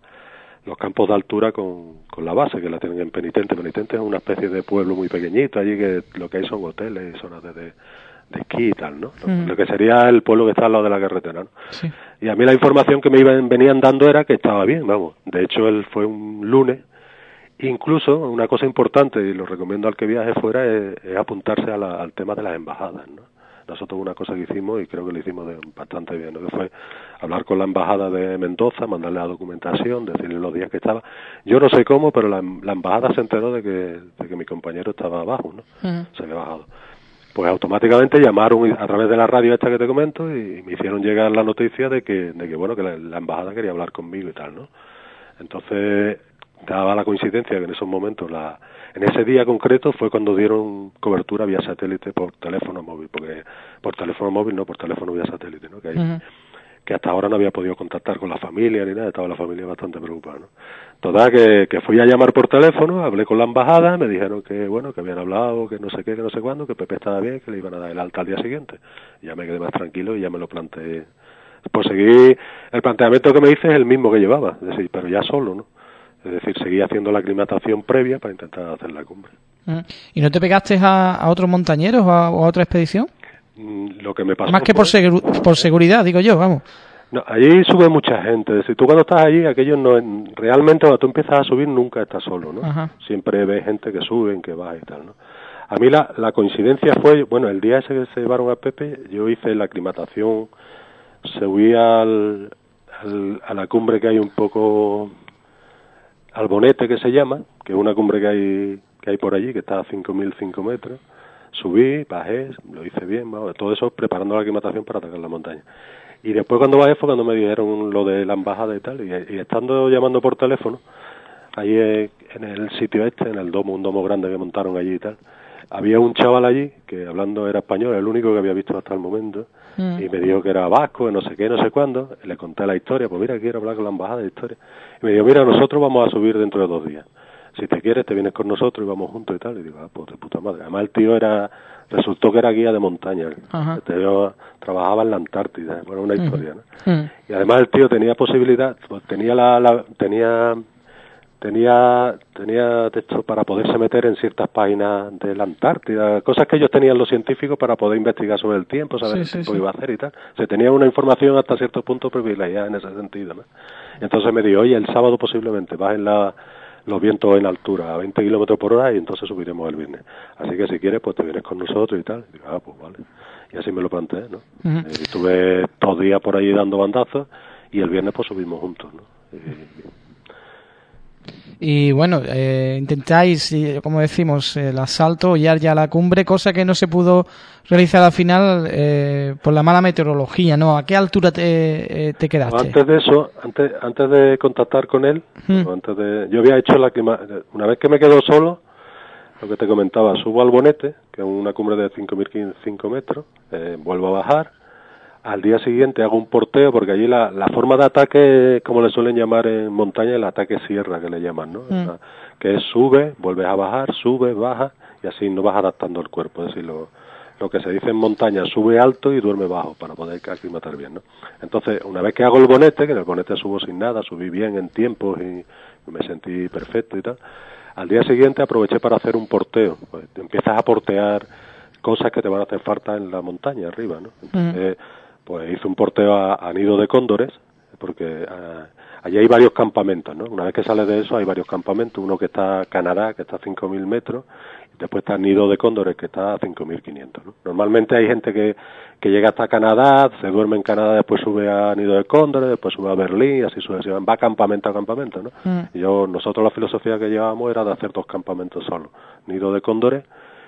los campos de altura con la base, que la tienen en Penitente. Penitente es una especie de pueblo muy pequeñito allí, que lo que hay son hoteles, zonas de esquí y tal, ¿no? Lo que sería el pueblo que está al lado de la carretera, ¿no? Sí. Y a mí la información que venían dando era que estaba bien, vamos. De hecho, él fue un lunes. Incluso, una cosa importante, y lo recomiendo al que viaje fuera, es apuntarse al tema de las embajadas, ¿no? Nosotros una cosa que hicimos, y creo que lo hicimos bastante bien, ¿no? Que fue hablar con la embajada de Mendoza, mandarle la documentación, decirle los días que estaba. Yo no sé cómo, pero la embajada se enteró de que mi compañero estaba abajo, ¿no? Se había bajado. Pues automáticamente llamaron a través de la radio esta que te comento y me hicieron llegar la noticia de que bueno, que la embajada quería hablar conmigo y tal, ¿no? Entonces, daba la coincidencia que en esos momentos, en ese día concreto, fue cuando dieron cobertura vía satélite por teléfono móvil, porque por teléfono móvil no, por teléfono vía satélite, ¿no? Que hasta ahora no había podido contactar con la familia ni nada, estaba la familia bastante preocupada, ¿no? Total, que fui a llamar por teléfono, hablé con la embajada, me dijeron que bueno, que habían hablado, que no sé qué, que no sé cuándo, que Pepe estaba bien, que le iban a dar el alta al día siguiente. Y ya me quedé más tranquilo y ya me lo planteé. Pues seguí, el planteamiento que me hice es el mismo que llevaba, es decir, pero ya solo, ¿no? Es decir, seguí haciendo la aclimatación previa para intentar hacer la cumbre. ¿Y no te pegaste a otros montañeros o a otra expedición? Lo que me pasó más que por seguridad, digo yo, vamos. No, allí sube mucha gente. Es decir, tú cuando estás allí, aquello no, realmente cuando tú empiezas a subir nunca estás solo, ¿no? Ajá. Siempre ves gente que sube, que baja y tal, ¿no? A mí la coincidencia fue, bueno, el día ese que se llevaron a Pepe, yo hice la aclimatación, subí a la cumbre que hay un poco, al Bonete que se llama, que es una cumbre que hay por allí, que está a 5.005 metros. Subí, bajé, lo hice bien, todo eso preparando la aclimatación para atacar la montaña. Y después cuando bajé fue cuando me dijeron lo de la embajada y tal, y estando llamando por teléfono, ahí en el sitio en el domo, un domo grande que montaron allí y tal, había un chaval allí, que hablando era español, el único que había visto hasta el momento, y me dijo que era vasco, no sé qué, no sé cuándo, le conté la historia, pues mira, quiero hablar con la embajada de historia, y me dijo, mira, nosotros vamos a subir dentro de 2 días. Si te quieres, te vienes con nosotros y vamos juntos y tal. Y digo, pues de puta madre. Además, el tío resultó que era guía de montaña. El tío trabajaba en la Antártida, bueno, una historia, ¿no? Y además el tío tenía posibilidad, pues tenía texto para poderse meter en ciertas páginas de la Antártida, cosas que ellos tenían los científicos para poder investigar sobre el tiempo, saber el tiempo que iba a hacer y tal. Se tenía una información hasta cierto punto privilegiada en ese sentido, ¿no? Entonces me dijo, oye, el sábado posiblemente bajen los vientos en altura a 20 kilómetros por hora y entonces subiremos el viernes. Así que si quieres, pues te vienes con nosotros y tal. Y digo, pues vale. Y así me lo planteé, ¿no? Estuve 2 días por ahí dando bandazos y el viernes pues subimos juntos, ¿no? Y bueno, intentáis, como decimos, el asalto, ya a la cumbre, cosa que no se pudo realizar al final por la mala meteorología, ¿no? ¿A qué altura te quedaste? Antes de eso, antes de contactar con él, yo había hecho una vez que me quedo solo, lo que te comentaba, subo al Bonete, que es una cumbre de 5.005 metros, vuelvo a bajar. Al día siguiente hago un porteo, porque allí la forma de ataque, como le suelen llamar en montaña, el ataque sierra, que le llaman, ¿no? Que es sube, vuelves a bajar, sube, baja, y así no vas adaptando el cuerpo. Es decir, lo que se dice en montaña, sube alto y duerme bajo, para poder aclimatar bien, ¿no? Entonces, una vez que hago el Bonete, que en el Bonete subo sin nada, subí bien en tiempos y me sentí perfecto y tal, al día siguiente aproveché para hacer un porteo. Pues empiezas a portear cosas que te van a hacer falta en la montaña arriba, ¿no? Entonces, pues hice un porteo a Nido de Cóndores, porque allí hay varios campamentos, ¿no? Una vez que sales de eso hay varios campamentos, uno que está Canadá, que está a 5.000 metros, y después está Nido de Cóndores, que está a 5.500, ¿no? Normalmente hay gente que llega hasta Canadá, se duerme en Canadá, después sube a Nido de Cóndores, después sube a Berlín, y así sucesivamente, va campamento a campamento, ¿no? Y nosotros la filosofía que llevábamos era de hacer 2 campamentos solos, Nido de Cóndores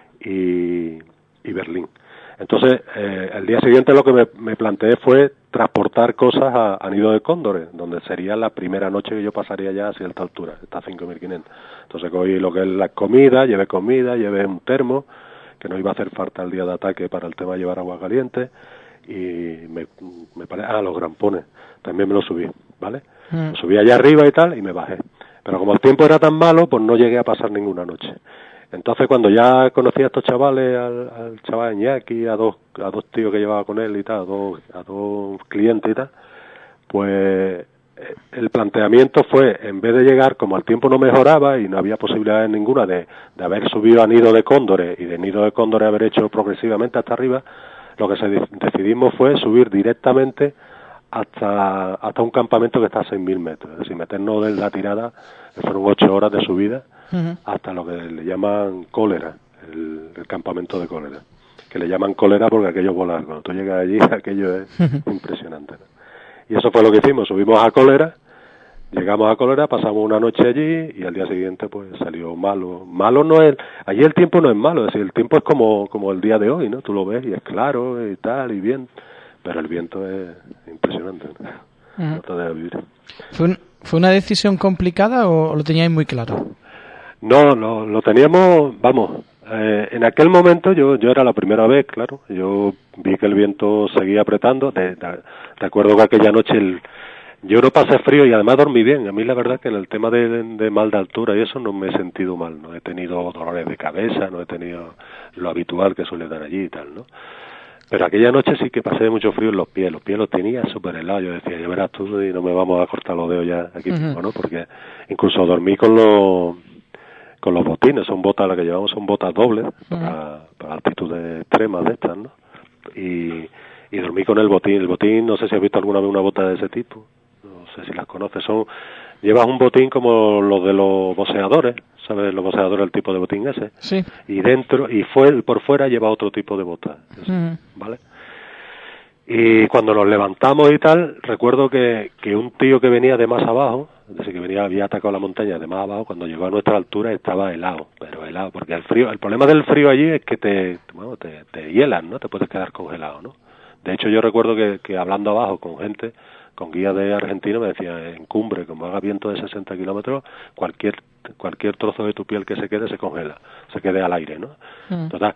y Berlín. Entonces, el día siguiente lo que me planteé fue transportar cosas a Nido de Cóndores, donde sería la primera noche que yo pasaría ya a cierta altura, está a 5.500. Entonces cogí lo que es la comida, llevé un termo, que no iba a hacer falta el día de ataque para el tema de llevar agua caliente, y los grampones, también me los subí, ¿vale? Los subí allá arriba y tal, y me bajé. Pero como el tiempo era tan malo, pues no llegué a pasar ninguna noche. Entonces cuando ya conocí a estos chavales, al chaval Iñaki, a dos tíos que llevaba con él y tal, a dos clientes y tal, pues el planteamiento fue, en vez de llegar, como el tiempo no mejoraba y no había posibilidades ninguna de haber subido a Nido de Cóndores y de Nido de Cóndores haber hecho progresivamente hasta arriba, lo que decidimos fue subir directamente hasta un campamento que está a 6.000 metros, es decir, meternos en la tirada, que fueron 8 horas de subida, hasta lo que le llaman Cólera, el campamento de Cólera, que le llaman Cólera porque aquello es volar, cuando tú llegas allí aquello es impresionante, ¿no? Y eso fue lo que hicimos, subimos a Cólera, llegamos a Cólera, pasamos una noche allí y al día siguiente pues salió malo no es, allí el tiempo no es malo, es decir, el tiempo es como el día de hoy, ¿no? Tú lo ves y es claro y tal y bien, pero el viento es impresionante, ¿no? No te deja vivir. ¿Fue una decisión complicada o lo teníais muy claro? No, lo teníamos, vamos, en aquel momento yo era la primera vez, claro, yo vi que el viento seguía apretando, recuerdo que aquella noche yo no pasé frío y además dormí bien. A mí la verdad que en el tema de mal de altura y eso no me he sentido mal, no he tenido dolores de cabeza, no he tenido lo habitual que suele dar allí y tal, ¿no? Pero aquella noche sí que pasé mucho frío en los pies los tenía súper helados, yo decía, ya verás tú y no me vamos a cortar los dedos ya aquí mismo, ¿no? Porque incluso dormí con los botines, son botas, las que llevamos son botas dobles, para altitudes extremas de estas, ¿no? Y dormí con el botín, no sé si has visto alguna vez una bota de ese tipo, no sé si las conoces, llevas un botín como los de los boxeadores, ¿sabes? Los boxeadores, el tipo de botín ese. Sí. Y dentro, por fuera lleva otro tipo de bota, ¿vale? Y cuando nos levantamos y tal, recuerdo que un tío que venía de más abajo, es decir, que había atacado la montaña de más abajo, cuando llegó a nuestra altura estaba helado, pero helado, porque el problema del frío allí es que te hielan, ¿no? Te puedes quedar congelado, ¿no? De hecho, yo recuerdo que hablando abajo con gente, con guías de Argentina, me decía, en cumbre, como haga viento de 60 kilómetros, cualquier trozo de tu piel que se congela, se quede al aire, ¿no? Total,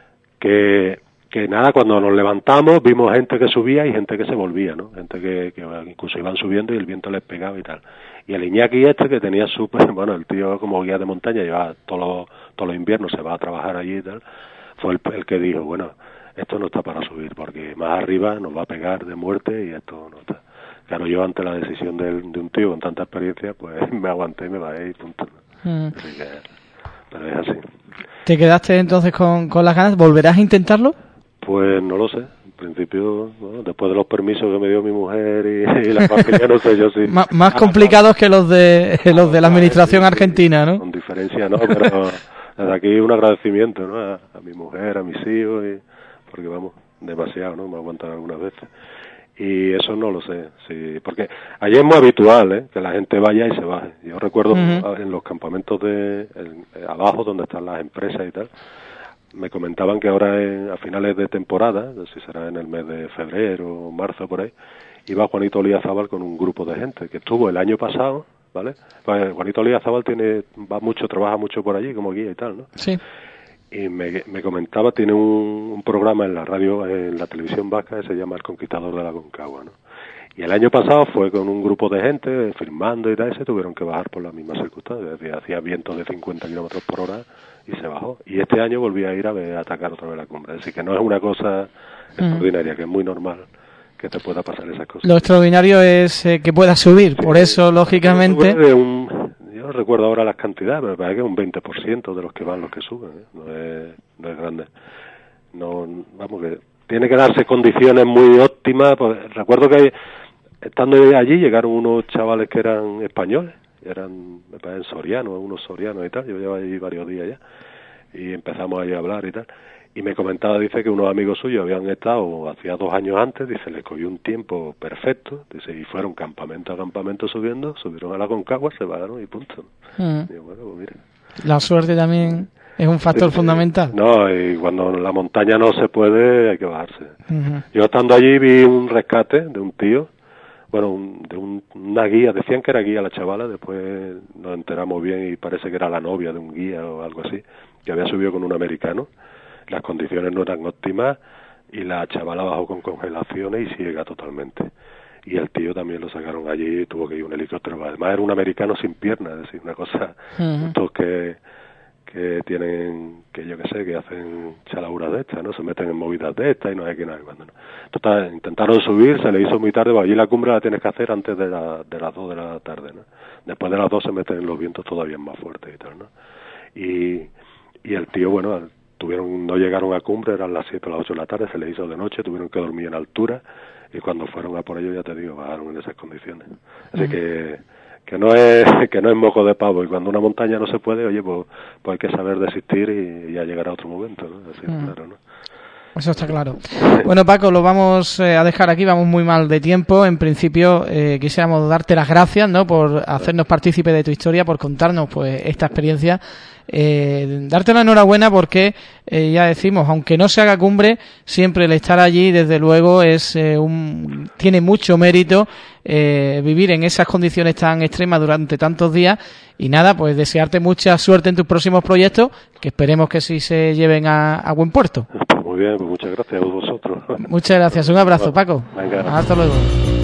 que nada, cuando nos levantamos vimos gente que subía y gente que se volvía, ¿no? Gente que incluso iban subiendo y el viento les pegaba y tal. Y el Iñaki que tenía el tío como guía de montaña, lleva todos los inviernos, se va a trabajar allí y tal, fue el que dijo, bueno, esto no está para subir, porque más arriba nos va a pegar de muerte y esto no está. Claro, yo ante la decisión de un tío con tanta experiencia, pues me aguanté y me bajé y punto. Así que, pero es así. ¿Te quedaste entonces con las ganas? ¿Volverás a intentarlo? Pues no lo sé. En principio, bueno, después de los permisos que me dio mi mujer y la familia, no sé yo si... más complicados que los de la administración argentina, ¿no? Con diferencia, ¿no? Pero desde aquí un agradecimiento, ¿no? A mi mujer, a mis hijos, porque vamos, demasiado, ¿no? Me aguantan algunas veces. Y eso no lo sé, sí, porque allí es muy habitual, que la gente vaya y se baje. Yo recuerdo en los campamentos abajo, donde están las empresas y tal, me comentaban que ahora a finales de temporada, no sé si será en el mes de febrero o marzo por ahí, iba Juanito Olíazábal con un grupo de gente que estuvo el año pasado, ¿vale? Pues Juanito Olíazábal trabaja mucho por allí como guía y tal, ¿no? Sí. Y me comentaba, tiene un programa en la radio, en la televisión vasca, que se llama El Conquistador de la Concagua, ¿no? Y el año pasado fue con un grupo de gente firmando y tal, y se tuvieron que bajar por las mismas circunstancias, es decir, hacía vientos de 50 kilómetros por hora y se bajó. Y este año volví a ir a atacar otra vez la cumbre, es decir, que no es una cosa extraordinaria, que es muy normal que te pueda pasar esas cosas. Lo extraordinario es que puedas subir, por eso, lógicamente... Yo no recuerdo ahora las cantidades, pero me parece que es un 20% de los que van los que suben, ¿eh? No es grande. No, vamos, que tiene que darse condiciones muy óptimas. Pues, recuerdo que estando allí llegaron unos chavales que eran españoles, eran, me parece, sorianos, unos sorianos y tal. Yo llevaba allí varios días ya y empezamos ahí a hablar y tal. Y me comentaba, dice, que unos amigos suyos habían estado hacía 2 años antes, dice, les cogió un tiempo perfecto, dice, y fueron campamento a campamento subieron a la Concagua, se pagaron y punto. Y bueno, pues mira. La suerte también es un factor fundamental. No, y cuando en la montaña no se puede, hay que bajarse. Yo estando allí vi un rescate de un tío, bueno, una guía, decían que era guía la chavala, después nos enteramos bien y parece que era la novia de un guía o algo así, que había subido con un americano. Las condiciones no eran óptimas y la chavala bajó con congelaciones y ciega totalmente. Y el tío también lo sacaron allí y tuvo que ir un helicóptero. Además era un americano sin piernas, es decir, una cosa, estos que tienen, que yo qué sé, que hacen chalaburas de estas, ¿no? Se meten en movidas de estas y no hay que nada cuando no. Total, intentaron subir, se le hizo muy tarde, allí la cumbre la tienes que hacer antes de las 2 de la tarde, ¿no? Después de las 2 se meten los vientos todavía más fuertes y tal, ¿no? Y el tío, bueno, no llegaron a cumbre, eran las 7 o las 8 de la tarde, se les hizo de noche, tuvieron que dormir en altura y cuando fueron a por ello, ya te digo, bajaron en esas condiciones. Así que no es moco de pavo, y cuando una montaña no se puede, oye, pues hay que saber desistir y ya llegará otro momento, ¿no? Así, claro, ¿no? Eso está claro. Bueno, Paco, lo vamos a dejar aquí, vamos muy mal de tiempo. En principio, quisiéramos darte las gracias, ¿no?, por hacernos partícipe de tu historia, por contarnos, pues, esta experiencia. Darte la enhorabuena porque, ya decimos, aunque no se haga cumbre, siempre el estar allí, desde luego, tiene mucho mérito, vivir en esas condiciones tan extremas durante tantos días. Y nada, pues desearte mucha suerte en tus próximos proyectos, que esperemos que sí se lleven a buen puerto. Muy bien, pues muchas gracias a vosotros. Muchas gracias, un abrazo, Paco. Venga. Hasta luego.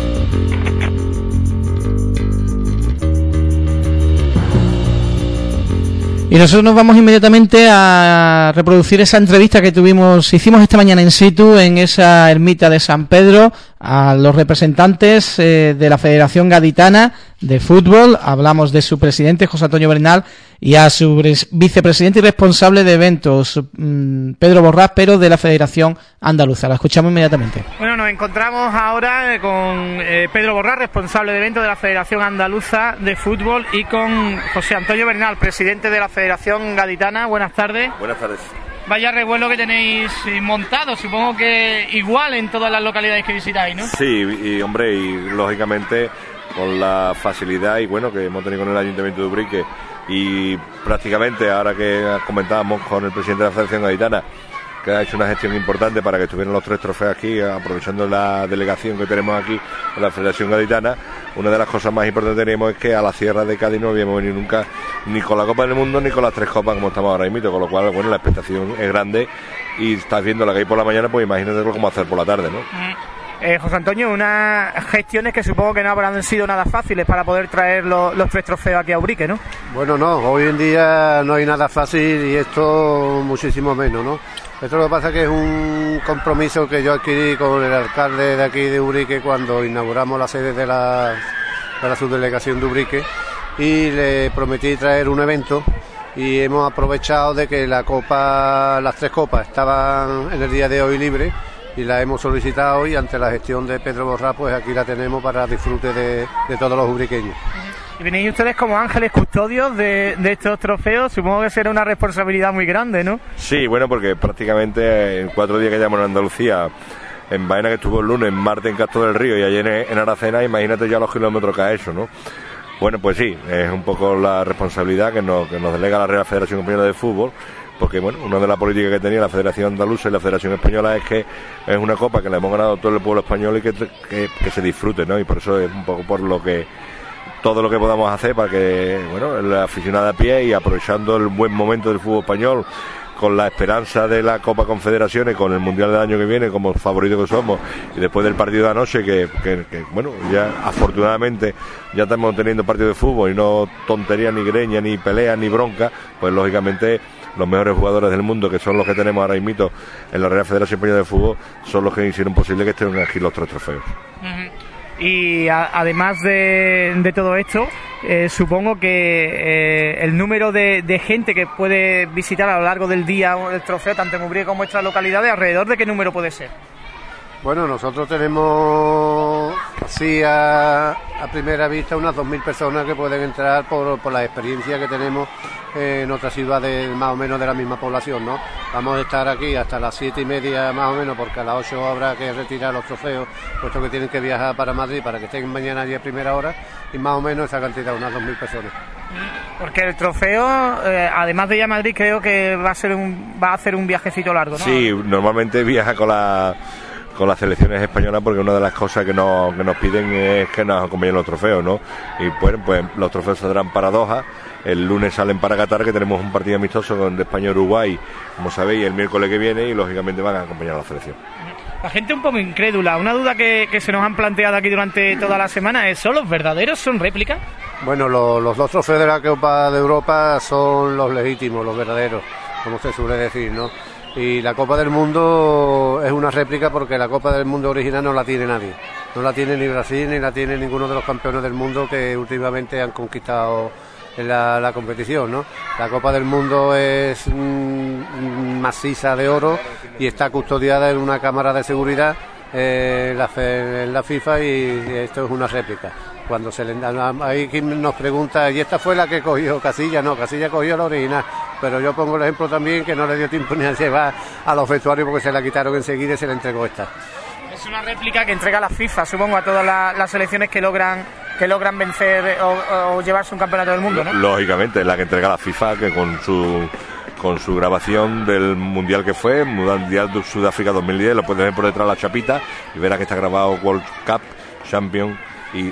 Y nosotros nos vamos inmediatamente a reproducir esa entrevista que hicimos esta mañana in situ en esa ermita de San Pedro a los representantes de la Federación Gaditana de Fútbol. Hablamos de su presidente, José Antonio Bernal, y a su vicepresidente y responsable de eventos, Pedro Borrás, pero de la Federación Andaluza. La escuchamos inmediatamente. Bueno, nos encontramos ahora con Pedro Borrás, responsable de eventos de la Federación Andaluza de Fútbol, y con José Antonio Bernal, presidente de la Federación Gaditana. Buenas tardes. Buenas tardes. Vaya revuelo que tenéis montado, supongo que igual en todas las localidades que visitáis, ¿no? Sí, y hombre, y lógicamente con la facilidad y bueno que hemos tenido con el Ayuntamiento de Ubrique, y prácticamente ahora que comentábamos con el presidente de la Federación Gaditana, que ha hecho una gestión importante para que estuvieran los 3 trofeos aquí, aprovechando la delegación que tenemos aquí en la Federación Gaditana. Una de las cosas más importantes que tenemos es que a la Sierra de Cádiz no habíamos venido nunca ni con la Copa del Mundo ni con las 3 copas como estamos ahora mismo, con lo cual, bueno, la expectación es grande, y estás viendo la que hay por la mañana, pues imagínate cómo hacer por la tarde, ¿no? José Antonio, unas gestiones que supongo que no habrán sido nada fáciles para poder traer los 3 trofeos aquí a Ubrique, ¿no? Bueno, no, hoy en día no hay nada fácil y esto muchísimo menos, ¿no? Esto lo que pasa es que es un compromiso que yo adquirí con el alcalde de aquí de Ubrique cuando inauguramos la sede de la subdelegación de Ubrique, y le prometí traer un evento, y hemos aprovechado de que las 3 copas estaban en el día de hoy libres, y la hemos solicitado, y ante la gestión de Pedro Borrás, pues aquí la tenemos para disfrute de todos los ubriqueños. Y venís ustedes como ángeles custodios de estos trofeos, supongo que será una responsabilidad muy grande, ¿no? Sí, bueno, porque prácticamente en 4 días que llevamos en Andalucía, en Baena, que estuvo el lunes, en Marte, en Castro del Río, y ayer en Aracena, imagínate ya los kilómetros que ha hecho, ¿no? Bueno, pues sí, es un poco la responsabilidad que nos delega la Real Federación Española de Fútbol, porque bueno, una de las políticas que tenía la Federación Andaluza y la Federación Española es que es una copa que le hemos ganado a todo el pueblo español, y que se disfrute, ¿no? Y por eso es un poco por lo que todo lo que podamos hacer para que, bueno, el aficionado a pie, y aprovechando el buen momento del fútbol español, con la esperanza de la Copa Confederaciones, con el Mundial del año que viene como favorito que somos, y después del partido de anoche que bueno, ya afortunadamente ya estamos teniendo partido de fútbol y no tontería, ni greña, ni pelea, ni bronca, pues lógicamente los mejores jugadores del mundo, que son los que tenemos ahora mismo en la Real Federación Española de Fútbol, son los que hicieron posible que estén aquí los 3 trofeos. Y además de todo esto, supongo que el número de gente que puede visitar a lo largo del día el trofeo, tanto en Ubrique como en otras localidades, ¿alrededor de qué número puede ser? Bueno, nosotros tenemos así a primera vista unas 2.000 personas que pueden entrar por la experiencia que tenemos en otras ciudades más o menos de la misma población, ¿no? Vamos a estar aquí hasta las 7:30 más o menos, porque a las 8 habrá que retirar los trofeos, puesto que tienen que viajar para Madrid para que estén mañana allí a primera hora, y más o menos esa cantidad, unas 2.000 personas. Porque el trofeo, además de ir a Madrid, creo que va a hacer un viajecito largo, ¿no? Sí, normalmente viaja con las selecciones españolas, porque una de las cosas que nos piden es que nos acompañen los trofeos, ¿no? Y pues los trofeos saldrán para Doha, el lunes salen para Qatar, que tenemos un partido amistoso con España-Uruguay, como sabéis, el miércoles que viene, y lógicamente van a acompañar a la selección. La gente un poco incrédula. Una duda que se nos han planteado aquí durante toda la semana es: ¿son los verdaderos? ¿Son réplicas? Bueno, los dos trofeos de la Copa de Europa son los legítimos, los verdaderos, como se suele decir, ¿no? Y la Copa del Mundo es una réplica, porque la Copa del Mundo original no la tiene nadie. No la tiene ni Brasil, ni la tiene ninguno de los campeones del mundo que últimamente han conquistado en la competición, ¿no? La Copa del Mundo es maciza de oro y está custodiada en una cámara de seguridad en la FIFA, y esto es una réplica. Cuando hay quien nos pregunta, ¿y esta fue la que cogió Casillas? No, Casillas cogió la original, pero yo pongo el ejemplo también que no le dio tiempo ni a llevar a los vestuarios, porque se la quitaron enseguida y se la entregó esta. Es una réplica que entrega la FIFA, supongo, a todas las selecciones que logran vencer o llevarse un campeonato del mundo, ¿no? Lógicamente, es la que entrega la FIFA, que con su grabación del Mundial que fue, Mundial de Sudáfrica 2010, lo puedes ver por detrás de la chapita y verás que está grabado World Cup, Champion y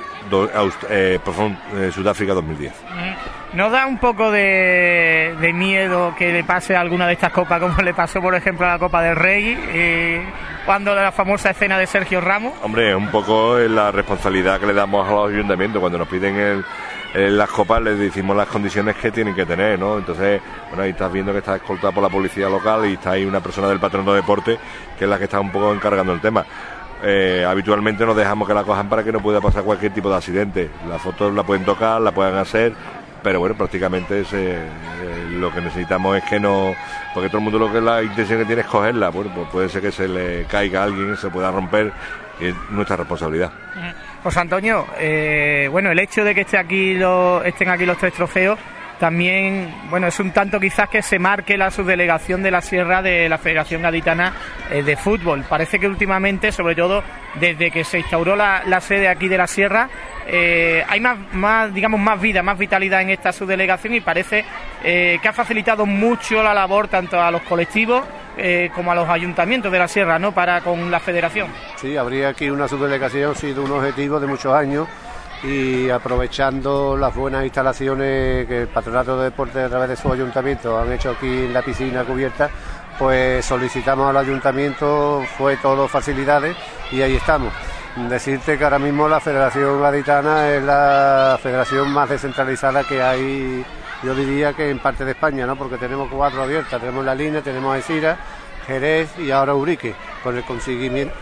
Sudáfrica 2010. ¿No da un poco de miedo que le pase a alguna de estas copas, como le pasó, por ejemplo, a la Copa del Rey, cuando la famosa escena de Sergio Ramos? Hombre, es un poco la responsabilidad que le damos a los ayuntamientos. Cuando nos piden las copas, les decimos las condiciones que tienen que tener, ¿no? Entonces, bueno, ahí estás viendo que está escoltado por la policía local y está ahí una persona del patronato de deporte, que es la que está un poco encargando el tema. Habitualmente nos dejamos que la cojan para que no pueda pasar cualquier tipo de accidente. Las fotos la pueden tocar, la pueden hacer, pero bueno, prácticamente lo que necesitamos es que no, porque todo el mundo lo que la intención que tiene es cogerla. Bueno, pues puede ser que se le caiga a alguien, se pueda romper, y es nuestra responsabilidad. José Antonio, bueno, el hecho de que estén aquí los tres trofeos también, bueno, es un tanto quizás que se marque la subdelegación de la Sierra de la Federación Gaditana de Fútbol. Parece que últimamente, sobre todo desde que se instauró la sede aquí de la Sierra, hay más vida, más vitalidad en esta subdelegación, y parece que ha facilitado mucho la labor tanto a los colectivos como a los ayuntamientos de la Sierra, ¿no?, para con la Federación. Sí, habría aquí una subdelegación, ha sido un objetivo de muchos años, y aprovechando las buenas instalaciones que el Patronato de Deportes, a través de su ayuntamiento, han hecho aquí en la piscina cubierta, pues solicitamos al ayuntamiento, fue todo facilidades, y ahí estamos. Decirte que ahora mismo la Federación Gaditana es la federación más descentralizada que hay, yo diría que en parte de España, ¿no?, porque tenemos 4 abiertas, tenemos La Línea, tenemos Algeciras, Jerez y ahora Ubrique, con el consiguiente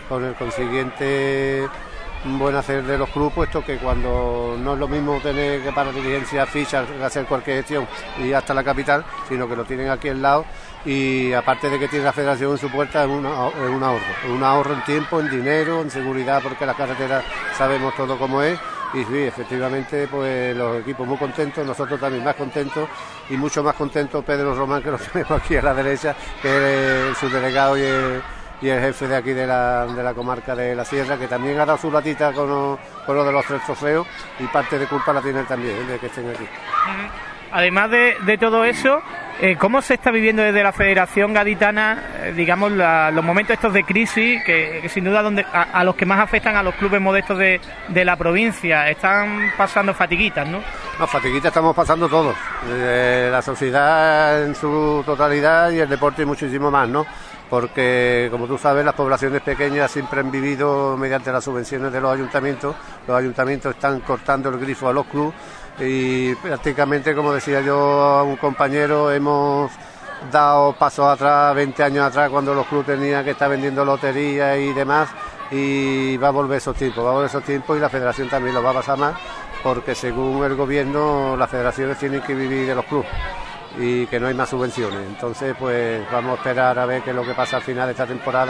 buen hacer de los clubes, puesto que cuando no es lo mismo tener que para diligencia fichas, hacer cualquier gestión y hasta la capital, sino que lo tienen aquí al lado, y aparte de que tiene la federación en su puerta, es un ahorro en tiempo, en dinero, en seguridad, porque las carreteras sabemos todo cómo es. Y sí, efectivamente, pues los equipos muy contentos, nosotros también más contentos, y mucho más contentos Pedro Román, que lo tenemos aquí a la derecha, que es su delegado y el jefe de aquí de la comarca de la Sierra, que también ha dado su latita con lo de los 3 trofeos, y parte de culpa la tiene también, de que estén aquí. Además de todo eso, ¿cómo se está viviendo desde la Federación Gaditana, digamos, los momentos estos de crisis, que sin duda a los que más afectan a los clubes modestos de la provincia? Están pasando fatiguitas, ¿no? No, fatiguitas estamos pasando todos, la sociedad en su totalidad y el deporte muchísimo más, ¿no? Porque, como tú sabes, las poblaciones pequeñas siempre han vivido mediante las subvenciones de los ayuntamientos. Los ayuntamientos están cortando el grifo a los clubes, y prácticamente, como decía yo a un compañero, hemos dado pasos atrás, 20 años atrás, cuando los clubes tenían que estar vendiendo loterías y demás, y va a volver esos tiempos, y la federación también lo va a pasar más, porque según el gobierno las federaciones tienen que vivir de los clubes y que no hay más subvenciones. Entonces, pues vamos a esperar a ver qué es lo que pasa al final de esta temporada,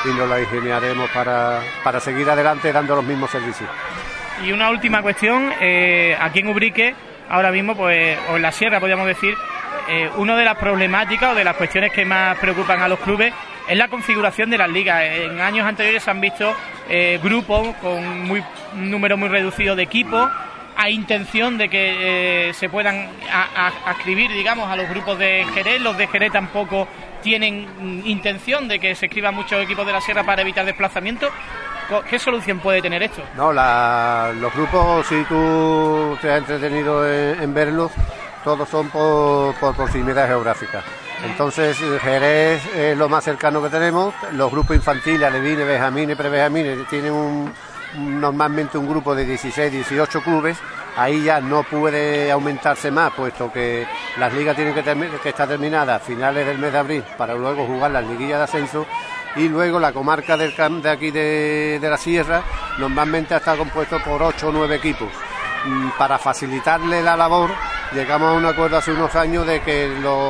y nos la ingeniaremos para seguir adelante dando los mismos servicios. Y una última cuestión, aquí en Ubrique, ahora mismo, pues, o en la sierra podríamos decir, una de las problemáticas o de las cuestiones que más preocupan a los clubes es la configuración de las ligas. En años anteriores se han visto grupos con un número muy reducido de equipos. Hay intención de que se puedan adscribir, digamos, a los grupos de Jerez. Los de Jerez tampoco tienen intención de que se escriban muchos equipos de la sierra para evitar desplazamiento. ¿Qué solución puede tener esto? No, los grupos, si tú te has entretenido en verlos, todos son por proximidad geográfica. Entonces Jerez es lo más cercano que tenemos. Los grupos infantiles, alevines, benjamines, prebenjamines, tienen normalmente un grupo de 16, 18 clubes. Ahí ya no puede aumentarse más, puesto que las ligas tienen que estar terminadas a finales del mes de abril para luego jugar las liguillas de ascenso. Y luego la comarca de aquí de la sierra normalmente está compuesto por 8 o 9 equipos. Para facilitarle la labor, llegamos a un acuerdo hace unos años de que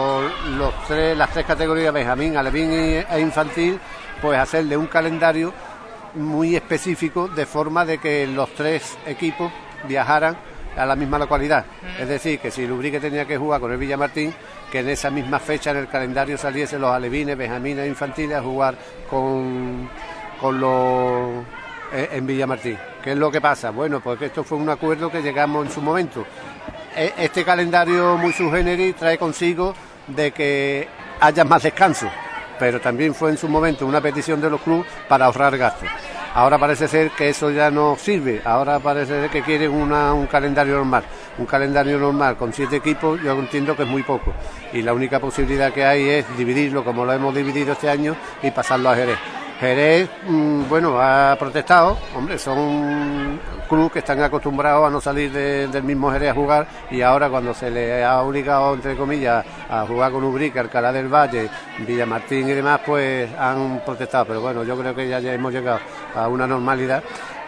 las tres categorías, benjamín, alevín e infantil, pues hacerle un calendario muy específico de forma de que los 3 equipos viajaran a la misma localidad. Es decir, que si el Ubrique tenía que jugar con el Villamartín, que en esa misma fecha en el calendario saliesen los alevines, benjamines e infantiles a jugar con los en Villamartín. ¿Qué es lo que pasa? Bueno, pues esto fue un acuerdo que llegamos en su momento. Este calendario muy subgénero trae consigo de que haya más descanso, pero también fue en su momento una petición de los clubes para ahorrar gastos. Ahora parece ser que eso ya no sirve, ahora parece ser que quieren un calendario normal. Un calendario normal con 7 equipos yo entiendo que es muy poco, y la única posibilidad que hay es dividirlo como lo hemos dividido este año y pasarlo a Jerez. Jerez, bueno, ha protestado. Hombre, son clubes que están acostumbrados a no salir del mismo Jerez a jugar, y ahora cuando se les ha obligado, entre comillas, a jugar con Ubrique, Alcalá del Valle, Villamartín y demás, pues han protestado. Pero bueno, yo creo que ya hemos llegado a una normalidad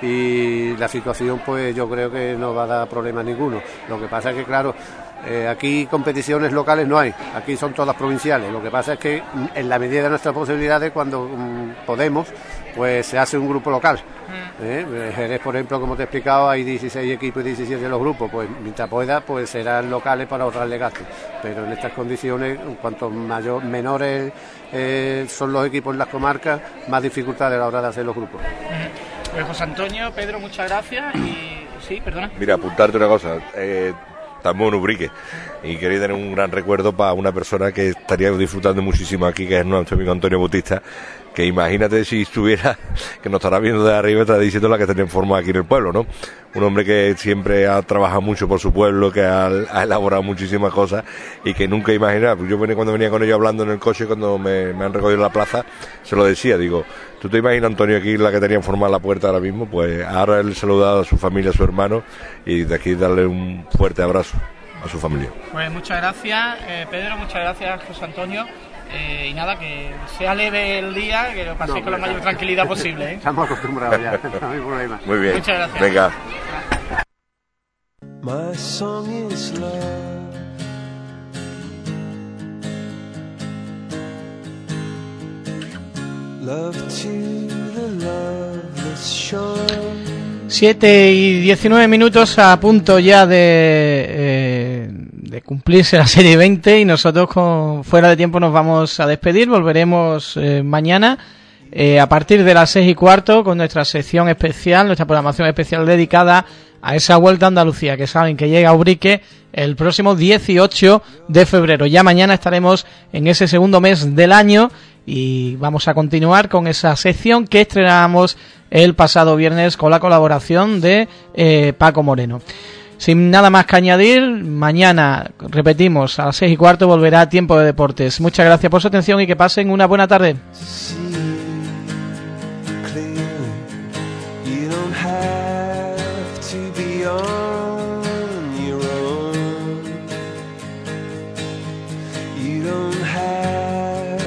y la situación, pues yo creo que no va a dar problema ninguno. Lo que pasa es que, claro, aquí competiciones locales no hay, aquí son todas provinciales. Lo que pasa es que en la medida de nuestras posibilidades, cuando podemos, pues se hace un grupo local. Jerez, por ejemplo, como te he explicado, hay 16 equipos y 17 de los grupos, pues mientras pueda, pues serán locales para ahorrarle gastos. Pero en estas condiciones, cuanto menores son los equipos en las comarcas, más dificultades a la hora de hacer los grupos. José Antonio, Pedro, muchas gracias. Y sí, perdona. Mira, apuntarte una cosa. Estamos en Ubrique y quería tener un gran recuerdo para una persona que estaría disfrutando muchísimo aquí, que es nuestro amigo Antonio Bautista, que imagínate si estuviera, que nos estará viendo de arriba, está diciendo la que tenemos forma aquí en el pueblo, ¿no? Un hombre que siempre ha trabajado mucho por su pueblo, que ha elaborado muchísimas cosas y que nunca imaginaba. Yo cuando venía con ellos hablando en el coche, cuando me han recogido en la plaza, se lo decía, digo, ¿tú te imaginas, Antonio, aquí la que tenía formada la puerta ahora mismo? Pues ahora él se lo ha dado a su familia, a su hermano, y de aquí darle un fuerte abrazo a su familia. Pues muchas gracias, Pedro, muchas gracias, José Antonio. Y nada, que sea leve el día, que lo paséis con la mayor tranquilidad posible. Estamos acostumbrados ya, no hay problema. Muy bien. Muchas gracias. Venga. My song is love. Love to the loveless shore. 7 y 19 minutos a punto ya de cumplirse la serie 20 y nosotros fuera de tiempo nos vamos a despedir. Volveremos mañana a partir de las 6:15 con nuestra sección especial, nuestra programación especial dedicada a esa Vuelta a Andalucía, que saben que llega a Ubrique el próximo 18 de febrero. Ya mañana estaremos en ese segundo mes del año y vamos a continuar con esa sección que estrenamos el pasado viernes con la colaboración de Paco Moreno. Sin nada más que añadir, mañana, repetimos, a las 6:15 volverá Tiempo de Deportes. Muchas gracias por su atención y que pasen una buena tarde. See